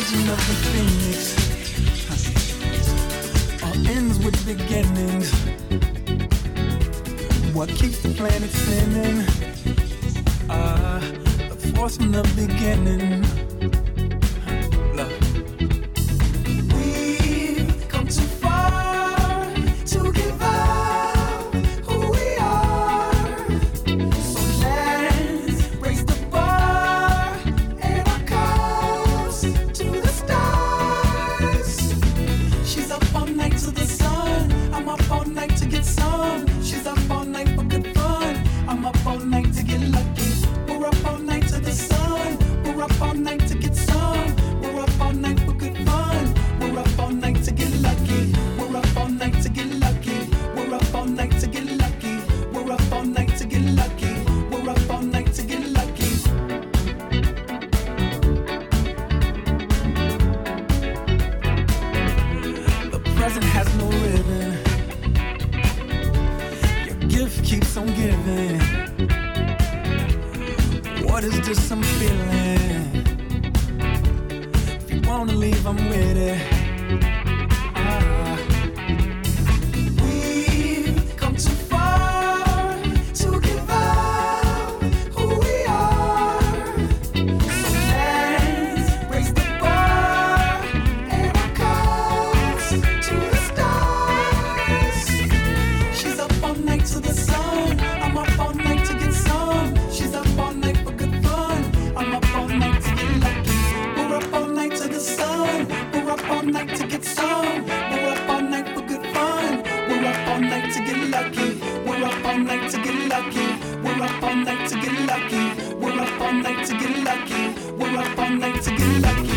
legend of the phoenix all ends with beginnings. What keeps the planet spinning? Ah, the force from the beginning. Look. We've come too far to give up who we are. So let's raise the bar and our cups to the stars. She's up all night to the sun. I'm up all night to get some. She's up all night for good fun. I'm up all night to get lucky. We're up all night to the sun. We're up all night to get some. We're up all night for good fun. We're up all night to get lucky. We're up all night to get lucky. We're up all night to get lucky. We're up all night to get lucky. We're up all night to get lucky. The present has no ribbon. Your gift keeps on giving. What is this I'm feeling? If you wanna leave, I'm with it. Ah. We've come too far to give up who we are. So let's raise the bar and our cups to the stars. She's up all night to the sun. I'm up all night to get some. She's up all night for good fun. I'm up all night to get lucky. We're up all night to the sun. We're up all night to get some. We're up all night for good fun. We're up all night to get lucky. We're up all night to get lucky. We're up all night to get lucky. We're up all night to get lucky. We're up all night to get lucky.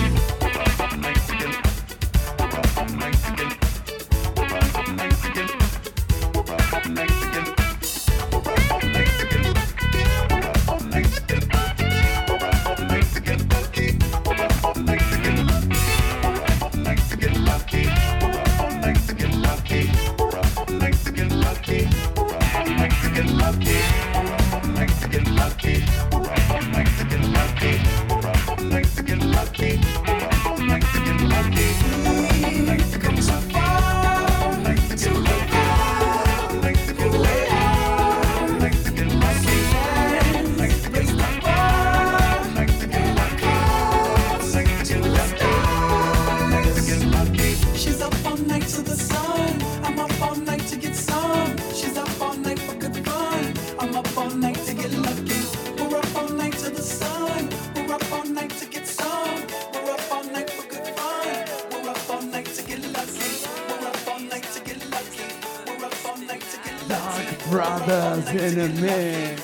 She's up all night to the sun. I'm up all night to get some. She's up all night for good fun. I'm up all night to get lucky. We're up all night to the sun. We're up all night to get some. We're up all night for good fun. We're up all night to get lucky. We're up all night to get lucky. We're up all night to get lucky. Dark Brothers in a mix.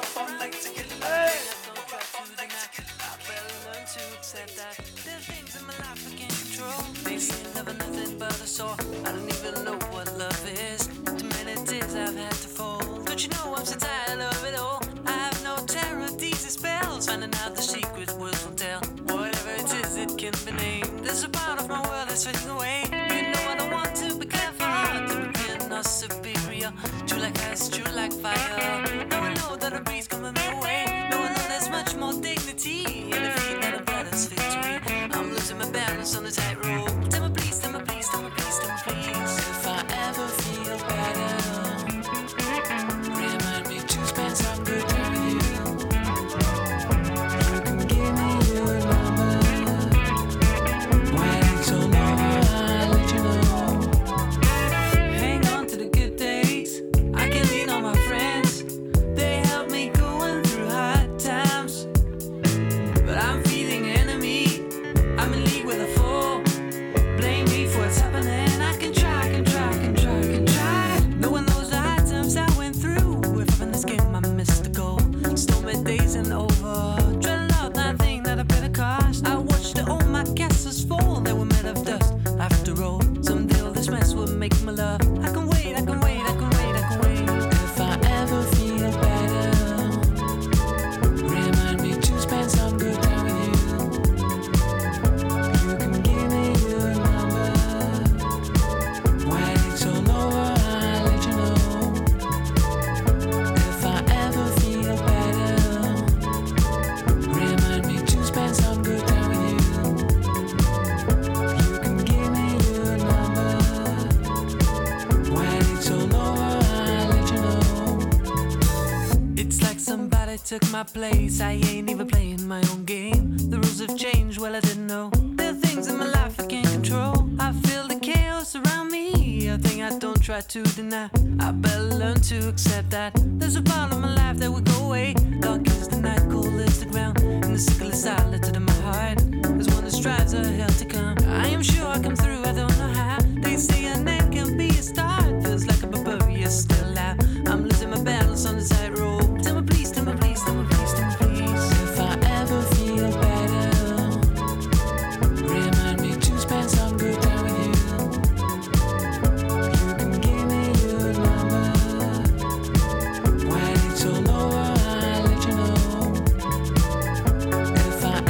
I don't even know what love is. Too many tears I've had to fold. Don't you know I'm so tired of it all? I have no terror of these spells. Finding out the secret words will tell. Whatever it is, it can be named. There's a part of my world that's fading away. You know I don't want to be careful, to appear not superior. True like ice, true like fire. Now I know that a breeze coming my way. Now I know there's much more dignity in defeat than a brother's victory. I'm losing my balance on the tightrope. Tell me please, tell me please, tell me please, tell me please. If I ever feel better, remind me to spend some good time with you. You can give me your number. When it's all over, I'll let you know. Hang on to the good days. I can lean on my friends. They help me going through hard times. But I'm feeling enemy. I'm in league with a foe. in my place. I ain't even playing my own game. The rules have changed, well, I didn't know. There are things in my life I can't control. I feel the chaos around me, a thing I don't try to deny. I better learn to accept that there's a part of my life that will go away. Dark is the night, cold is the ground, and the sickle is silent in my heart. There's one that strives a hell to come. I am sure I come through, I don't know how. They say a name can be a start. Feels like a barbarian still out. I'm losing my battles on the tightrope. Tell me please, tell me please, tell me please, tell me please. If I ever feel better, remind me to spend some good time with you. You can give me your number. When it's all over, I'll let you know. If I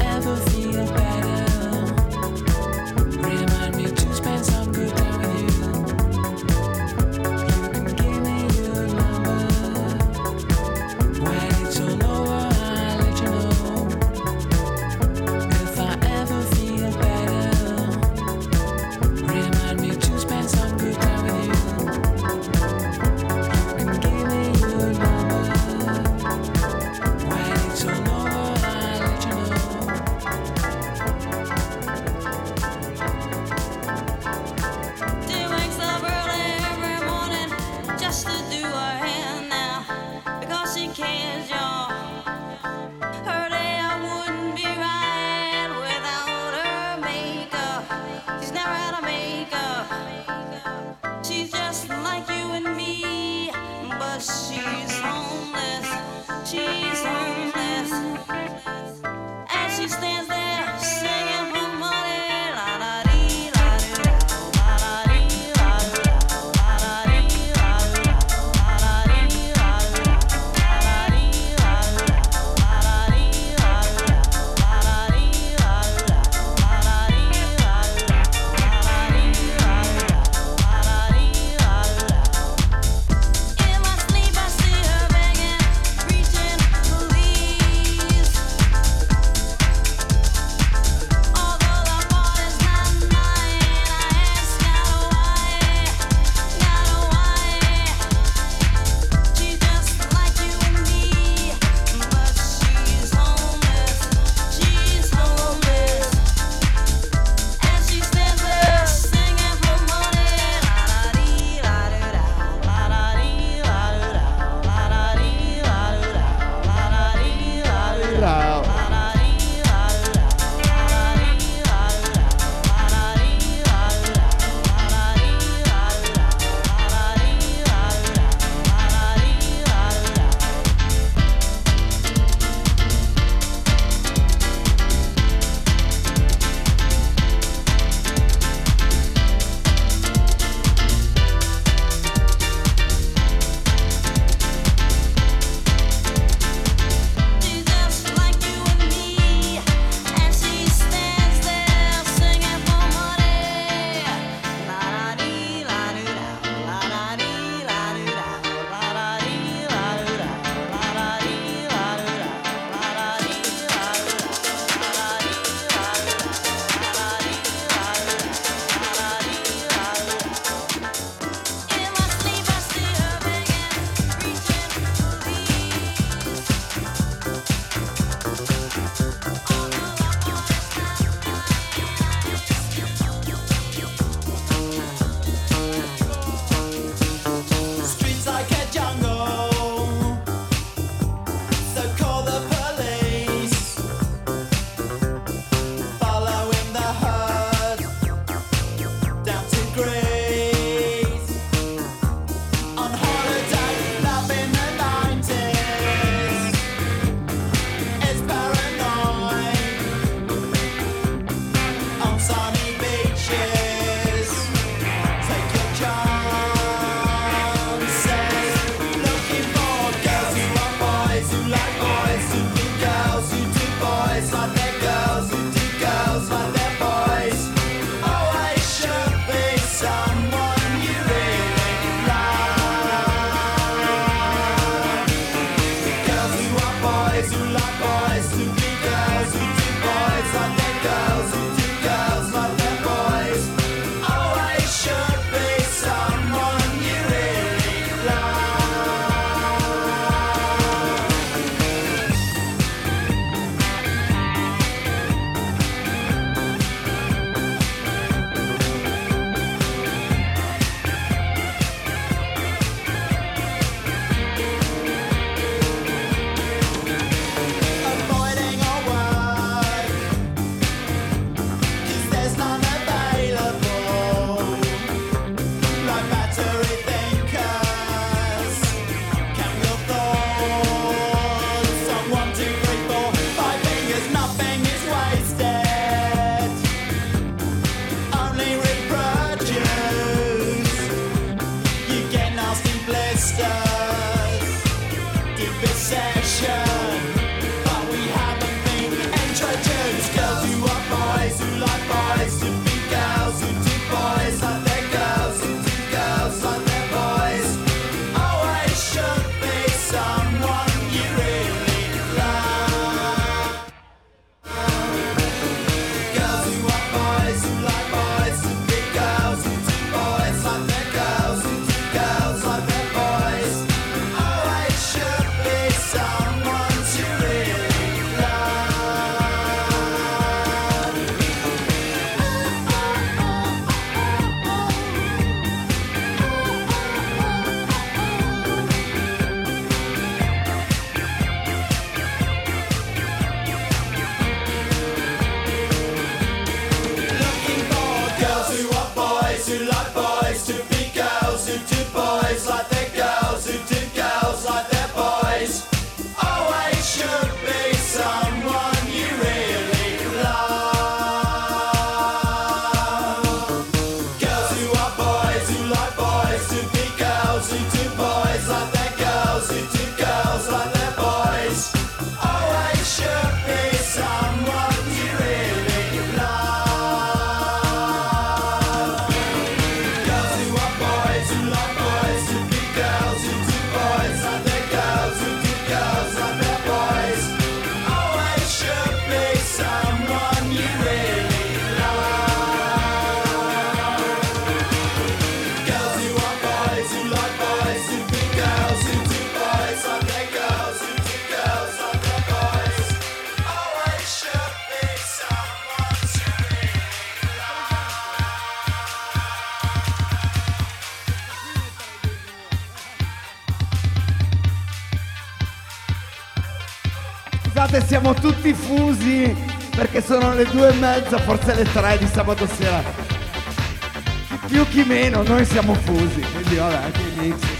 Scusate, siamo tutti fusi perché sono le due e mezza, forse le tre di sabato sera. Chi più chi meno, noi siamo fusi, quindi vabbè, che inizio.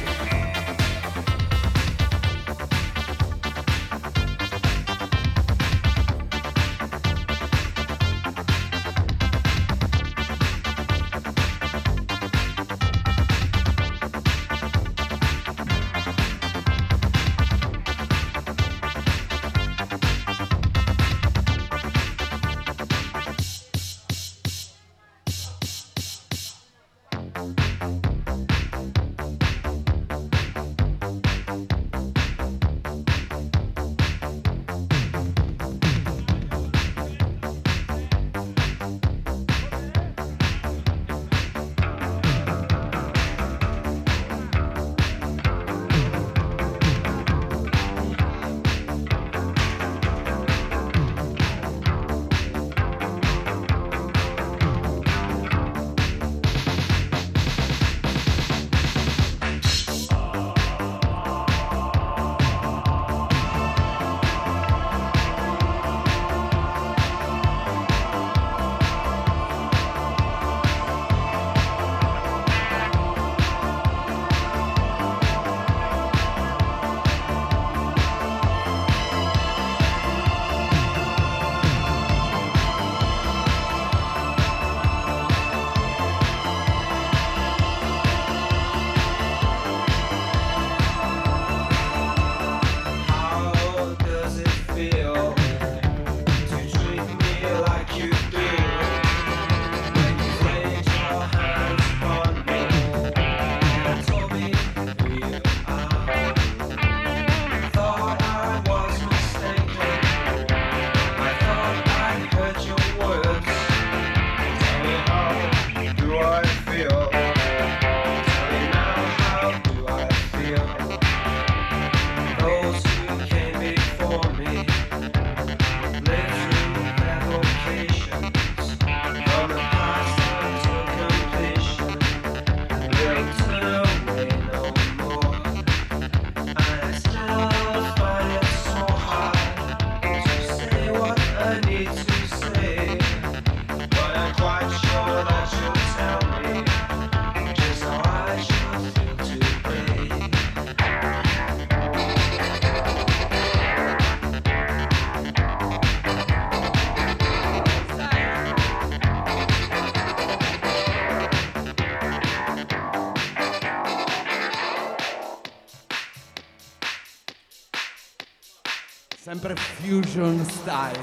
Sempre fusion style.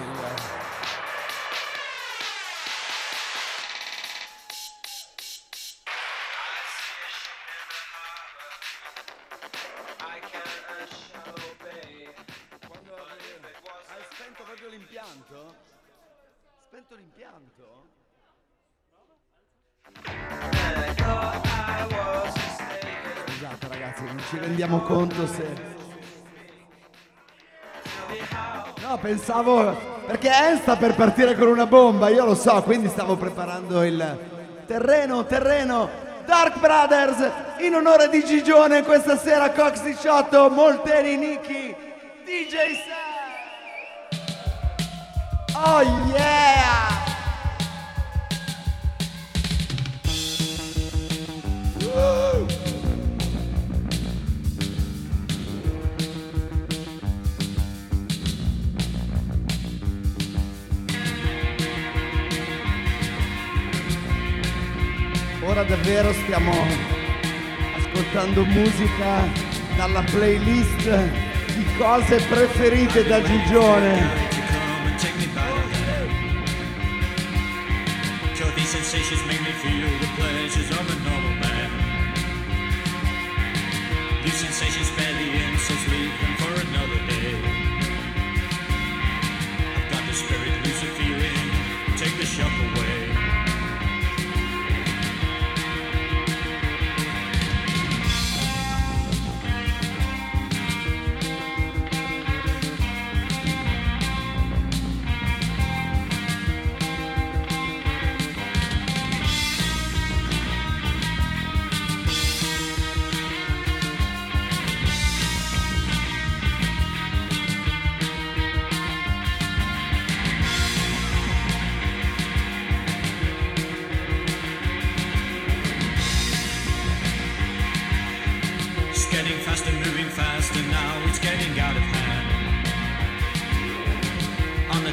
Hai spento proprio l'impianto? Spento l'impianto? Scusate ragazzi, non ci rendiamo conto se... No, pensavo, perché En sta per partire con una bomba, io lo so, quindi stavo preparando il terreno, terreno. Dark Brothers, in onore di Gigione, questa sera Cox diciotto, Molteni, Nicky, D J Sam. Oh yeah! Woo! Ora davvero stiamo ascoltando musica dalla playlist di cose preferite da Gigione. These sensations make me feel the pleasures of a normal man. These sensations spare the end, so leave them for another day. I've got the spirit, lose the feeling, take the shock away.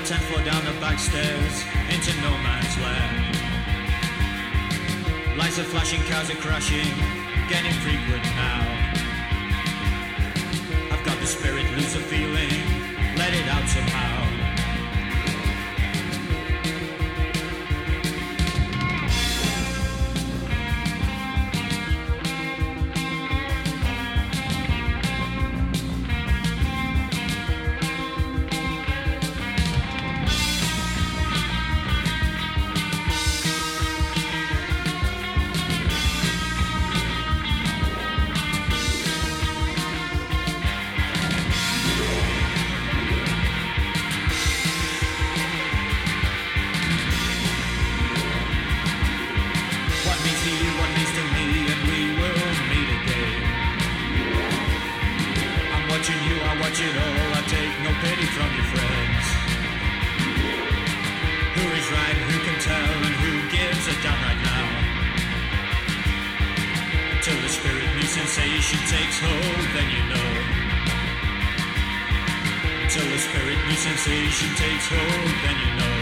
tenth floor down the back stairs into no man's land. Lights are flashing, cars are crashing, getting frequent now. I've got the spirit, lose the feeling, let it out somehow. Sensation takes hold, then you know. Till the spirit new sensation takes hold, then you know.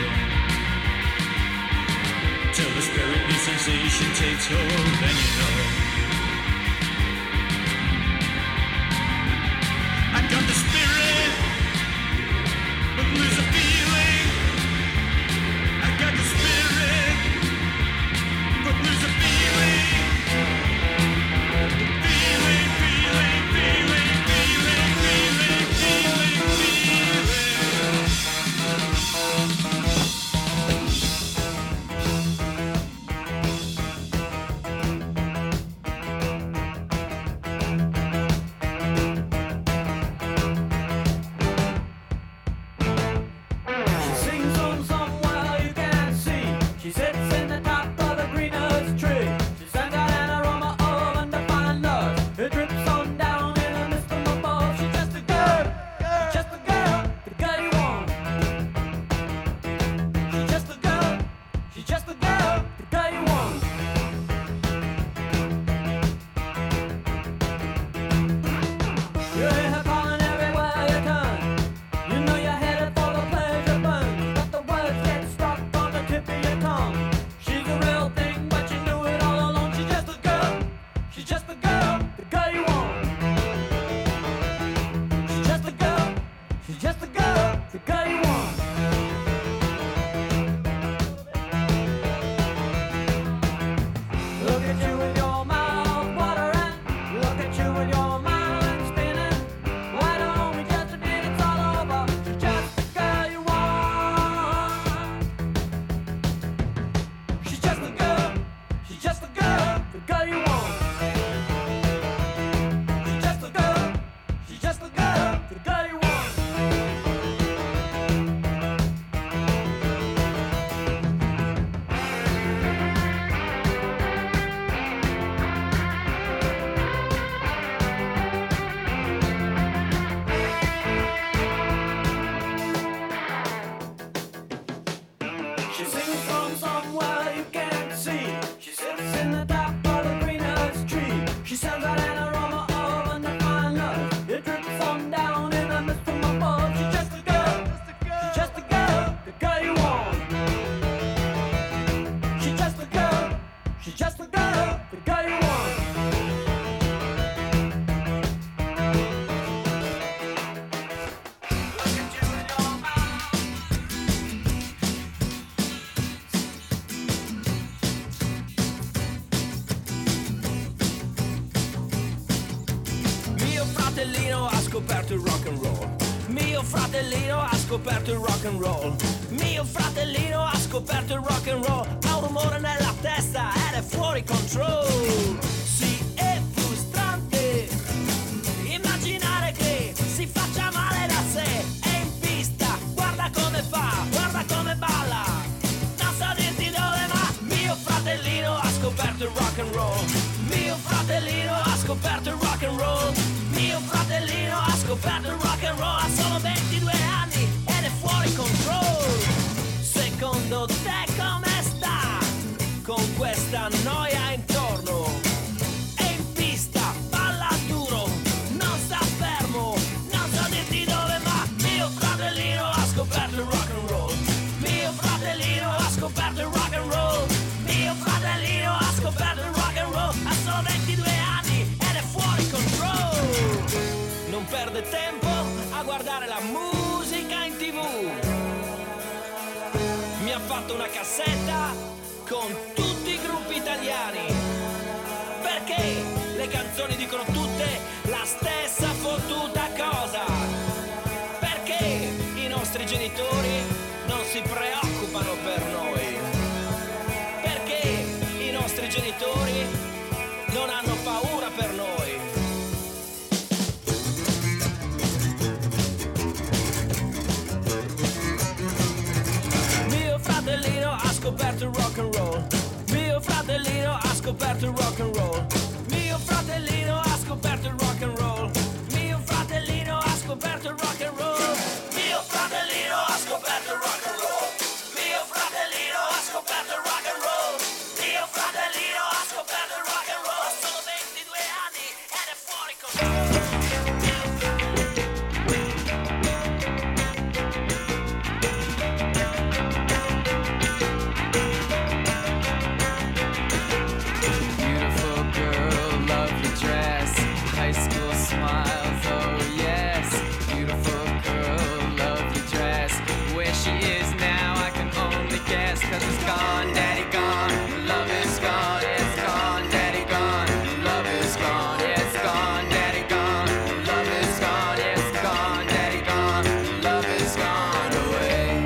Till the spirit new sensation takes hold, then you know. I got the spirit, but lose the feeling. I got the spirit, but lose the feeling. scoperto il rock and roll. Mio fratellino ha scoperto il rock and roll. Mio fratellino ha scoperto il rock and roll. Ha un rumore nella testa ed è fuori control. Sì, è frustrante immaginare che si faccia male da sé. È in pista, guarda come fa, guarda come balla. Non so dirti dove, ma mio fratellino ha scoperto il rock and roll. Mio fratellino ha scoperto il rock and roll. Mio fratellino ha scoperto il rock and roll. Ha solo ventidue anni ed è fuori control. Secondo te come sta con questa noia intorno? È in pista, balla duro, non sta fermo. Non so dirti dove, ma mio fratellino ha scoperto il rock and roll. ha fatto una cassetta con tutti i gruppi italiani. Perché le canzoni dicono tutte la stessa fottuta cosa? Perché i nostri genitori non si preoccupano per noi? Perché i nostri genitori non hanno paura per noi? Mio fratellino ha scoperto il rock and roll. Mio fratellino ha scoperto il rock and roll. Mio fratellino ha scoperto il rock and roll. Mio fratellino ha scoperto il rock and roll. Mio fratellino ha scoperto il rock and roll. Mio fratellino ha scoperto il rock and roll. Mio fratellino ha scoperto il rock and roll. Solo ventidue anni ed è fuori con Beautiful girl, lovely dress, high school smiles, oh yes. Beautiful girl, lovely dress. Where she is now, I can only guess. Cause it's gone, daddy gone. Love is gone, it's gone, daddy gone. Love is gone, it's gone, daddy gone. Love is gone, it's gone, daddy gone. Love is gone away.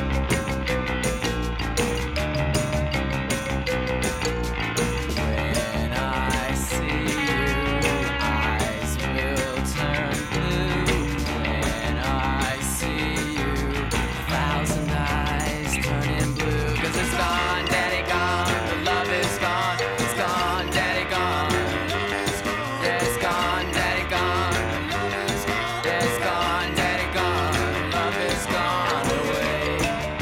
When I see you, eyes will turn blue. When I see you, a thousand eyes turning blue. Cause it's gone, daddy gone. The love is gone. It's gone, daddy gone. Yeah, it's gone, daddy gone. Yeah, it's gone, daddy gone. Love is gone away.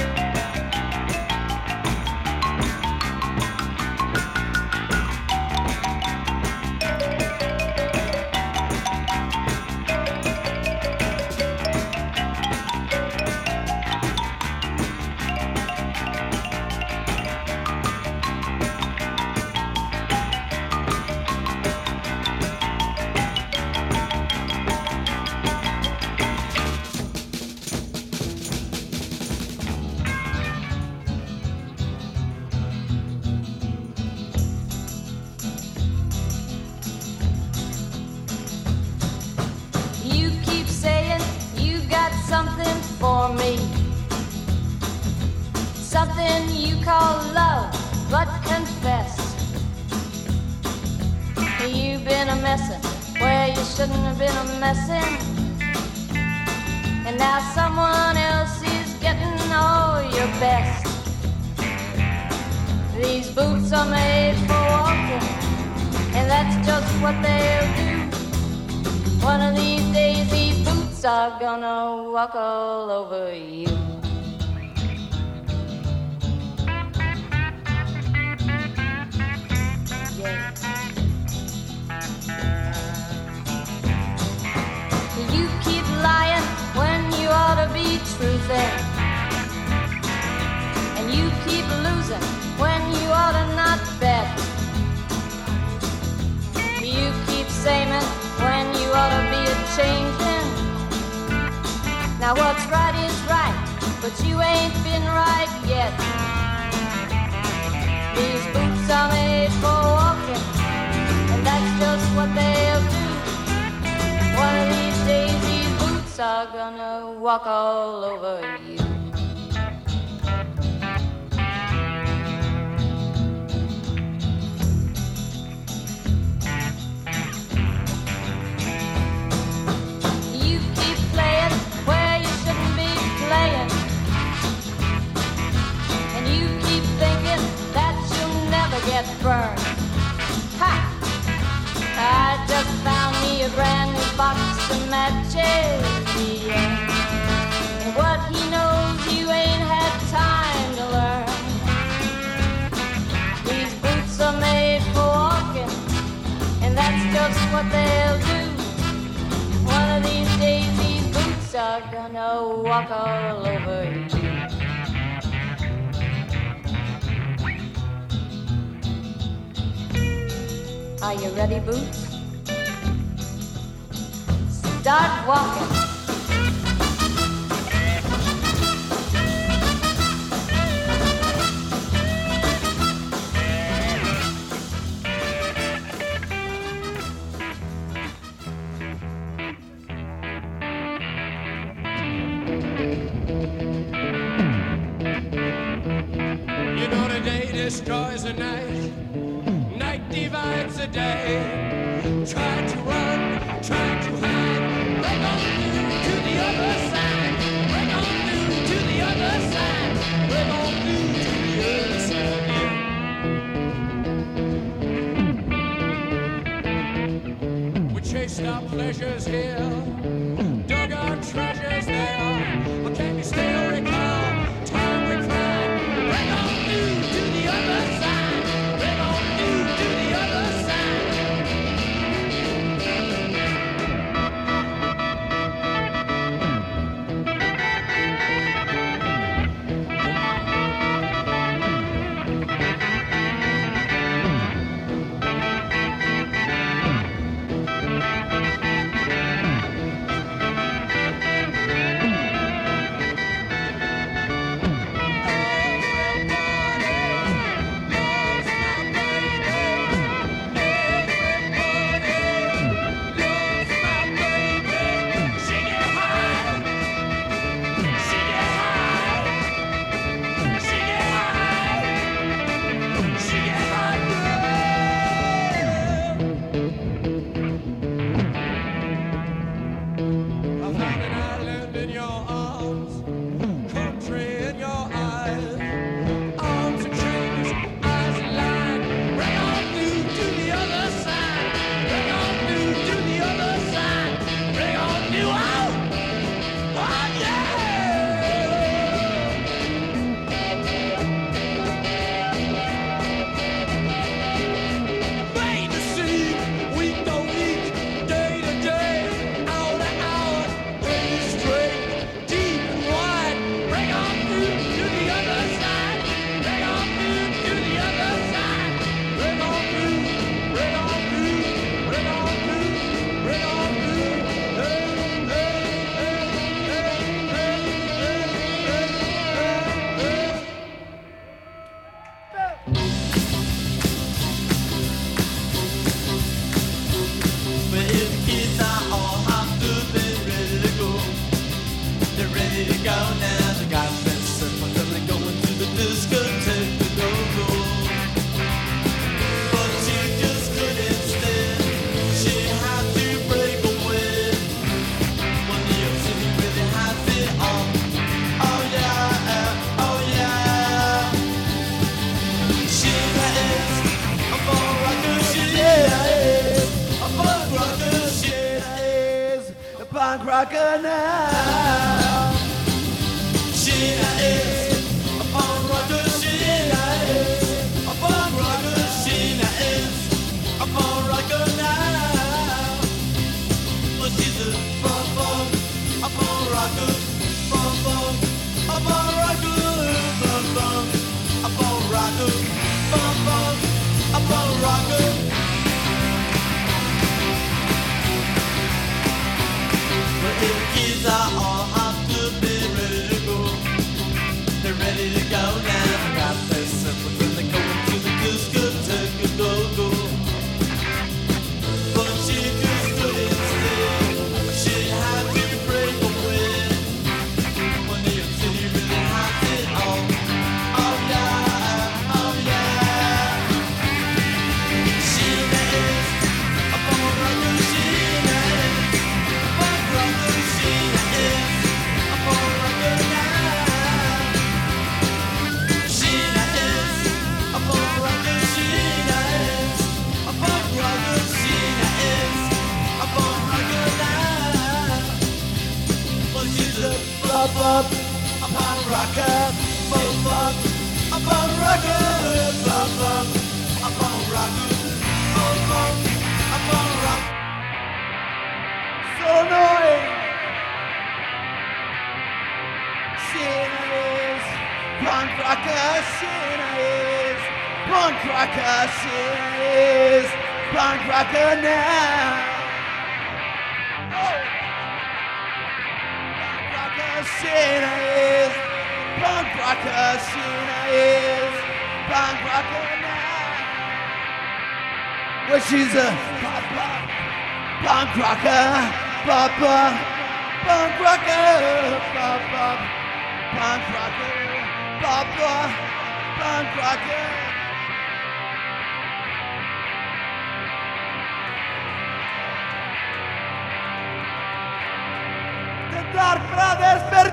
You keep saying you got something for me. Something you call love, but confess. You've been a messin' where you shouldn't have been a messin'. And now someone else is getting all your best. These boots are made for walking, and that's just what they'll do. One of these days these boots are gonna walk all over you. Yeah. You keep lying when you ought to be truthing. And you keep losing when you ought to not bet. You keep saying when you ought to be a changing. Now what's right is right, but you ain't been right yet. These boots are made for walking, and that's just what they'll do. One of these days these boots are gonna walk all over you. You keep playing where you shouldn't be playing, and you keep thinking that you'll never get burned. Ha! I just found me a brand new box of matches, yeah. And what he knows you ain't had time to learn. These boots are made for walking, and that's just what they'll do. One of these days these boots are gonna walk all over you. Are you ready, Boots? Start walking. destroys the night. Night divides the day. Try to run, try to hide. Break on through to the other side. Break on through to the other side. Break on through to the other side. Yeah. We chased our pleasures here. Dug our treasures there. But can you still recall time we cried? Break on through to the other side. Break on through to the other side. Punk rocker now. Sheena is a punk rocker. Sheena is a punk rocker. Sheena is a punk rocker now. But she's a punk punk, a punk rocker, punk punk, a punk rocker, punk punk, a punk rocker, punk punk, a punk rocker. But if the kids are all have to be ready to go, they're ready to go now. Got their simple when they go into the discotheque and go-go. But she just couldn't stay. She had to break away. When the city really has it all. Oh yeah, oh yeah. She is a punk rocker. She is a punk rocker. She is a punk rocker now. She is a punk rocker. She is a punk rocker. She is a punk rocker now. But she's a pop up, a punk rocker, pop up, a punk rocker, pop up, a punk rocker, pop up, a punk rocker. So annoying. Sheena is punk rocker. Sheena is punk rocker. Sheena is punk rocker now. Oh. Punk rocker. Sheena is punk rocker. Sheena is punk rocker now. Well, she's a pop pop punk rocker, pop pop punk rocker, pop pop punk rocker, pop pop punk rocker.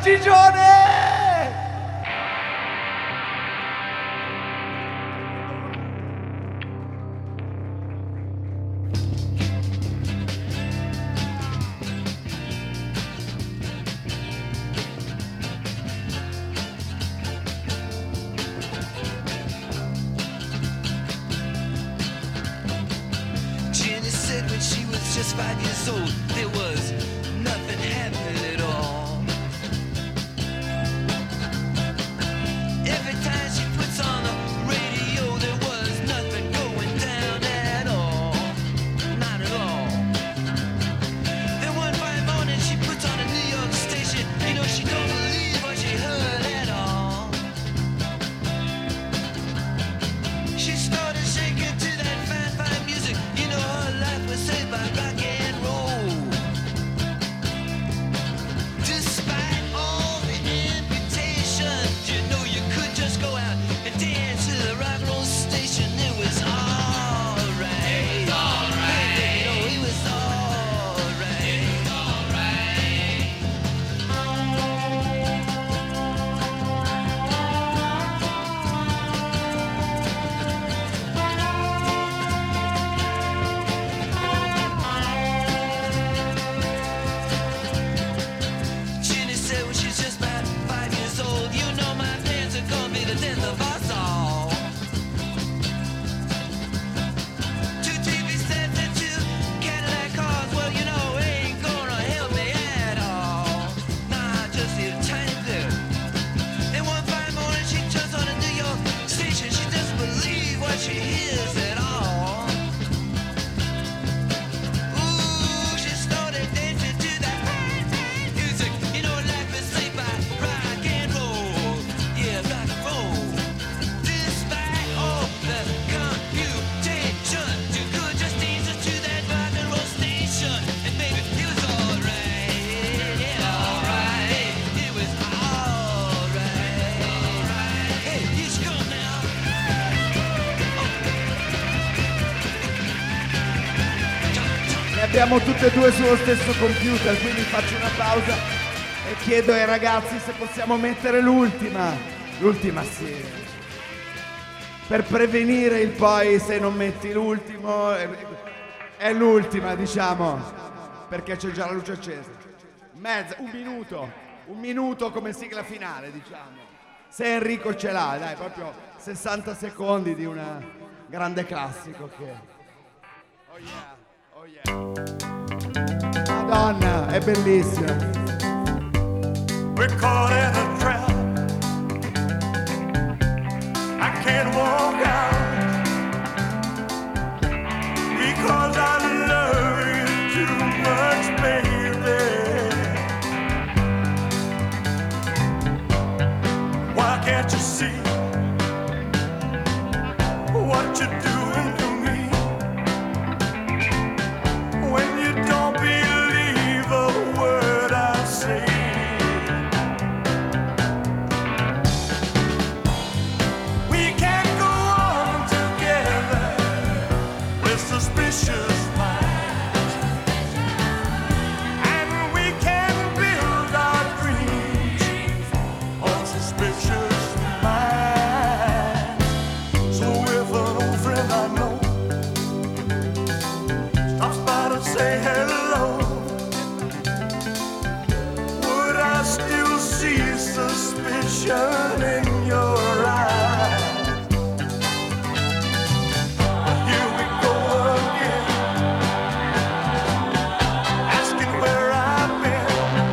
Gigione! Jenny said when she was just five years old, there was nothing happening at all. Every time she puts on the radio, there was nothing going down at all. Not at all. Then one fine morning she puts on a New York station. You know, she don't believe what she heard at all. She started shaking to that fine, fine music. You know, her life was saved by rock and roll. Despite all the invitations, you know you could just go out and dance to the rock and roll station. It was alright. It was alright. You know, it was alright. It was Jenny said when she's just about five years old, you know my dance are gonna be the death of us all. Two T V sets and two Cadillac cars, well, you know, ain't gonna help me at all. Nah, just a tiny bit. Then one fine morning she turns on a New York station. She doesn't believe what she hears at all. Ooh, she started dancing to that fine, fine music. You know, life is saved by rock and roll. Yeah, rock and roll. Despite all the computation, you could just dance to that rock and roll station. And baby, it was alright. Yeah, alright. It was alright. Hey, here she comes now. Ne abbiamo tutte e due sullo stesso computer, quindi faccio una pausa e chiedo ai ragazzi se possiamo mettere l'ultima. L'ultima sì. Per prevenire il poi se non metti l'ultimo. È, è l'ultima, diciamo. Perché c'è già la luce accesa. Mezza, un minuto. Un minuto come sigla finale, diciamo. Se Enrico ce l'ha, dai, proprio sessanta secondi di un grande classico che... Oh yeah. Madonna, è bellissima. We're caught in a trap. I can't walk out because I love you too much, baby. Why can't you see what you're doing to me? When you don't believe a word I say. We can't go on together with suspicious minds, and we can build our dreams on suspicious minds. So if an old friend I know stops by to say hello, would I still see suspicion in your eyes? But here we go again, asking where I've been.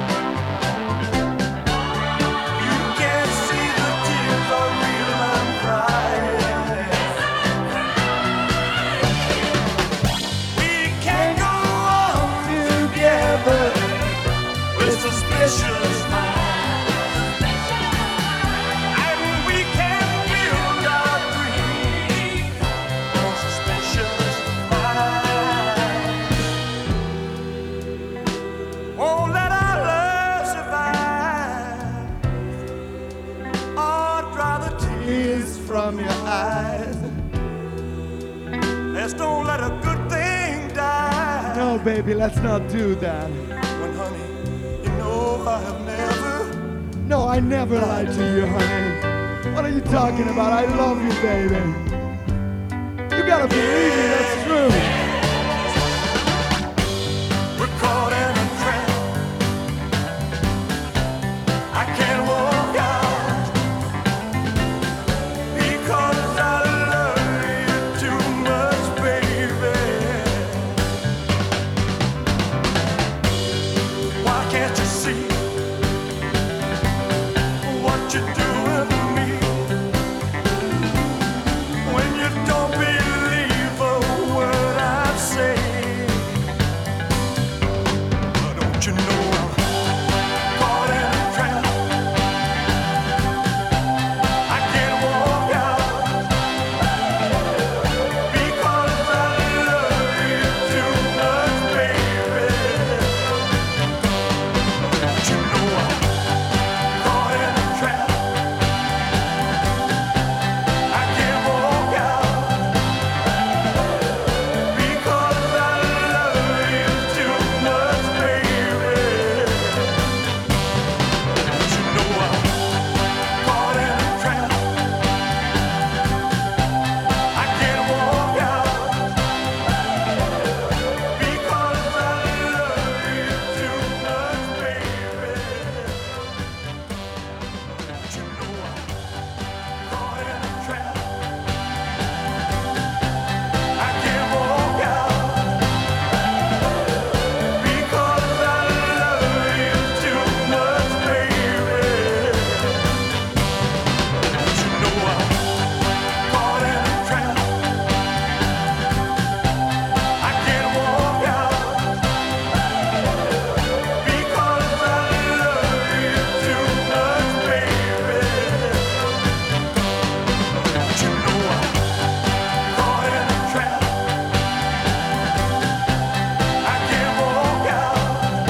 You can't see the tears are real, I'm crying. We can't go on together with suspicious minds, and we can build our dreams on suspicious minds. Won't let our love survive or dry the tears From your eyes. Let's don't let a good thing die. No, baby, let's not do that. When, honey, you know I have never No, I never lied to you, honey. What are you talking about? I love you, baby. You gotta believe me, that's true. We're caught in a trap. I can't walk out because I love you too much, baby. Why can't you see what you're doing to me? When you don't believe a word I say. Don't you know I'm caught in a trap? I can't walk out because I love you too much, baby. Don't you know I'm caught in a trap? I can't walk out because I love you too much, baby. Don't you know I'm caught in a trap? I can't walk out because I love you too much, baby. Don't you know I'm caught in a trap? I can't walk out because I love you too much, baby. Don't you know I'm caught in a trap? I can't walk out because I love you too much, baby. Don't you know I'm caught in a trap? I can't walk out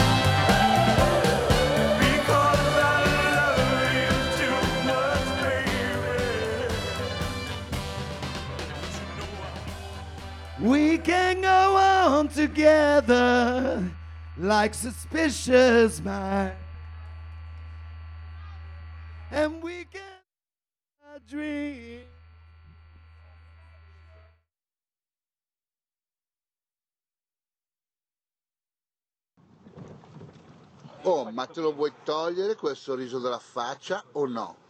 because I love you too much, baby. We can go on together like suspicious minds, and we can dream. Oh, ma te lo vuoi togliere quel sorriso dalla faccia o no?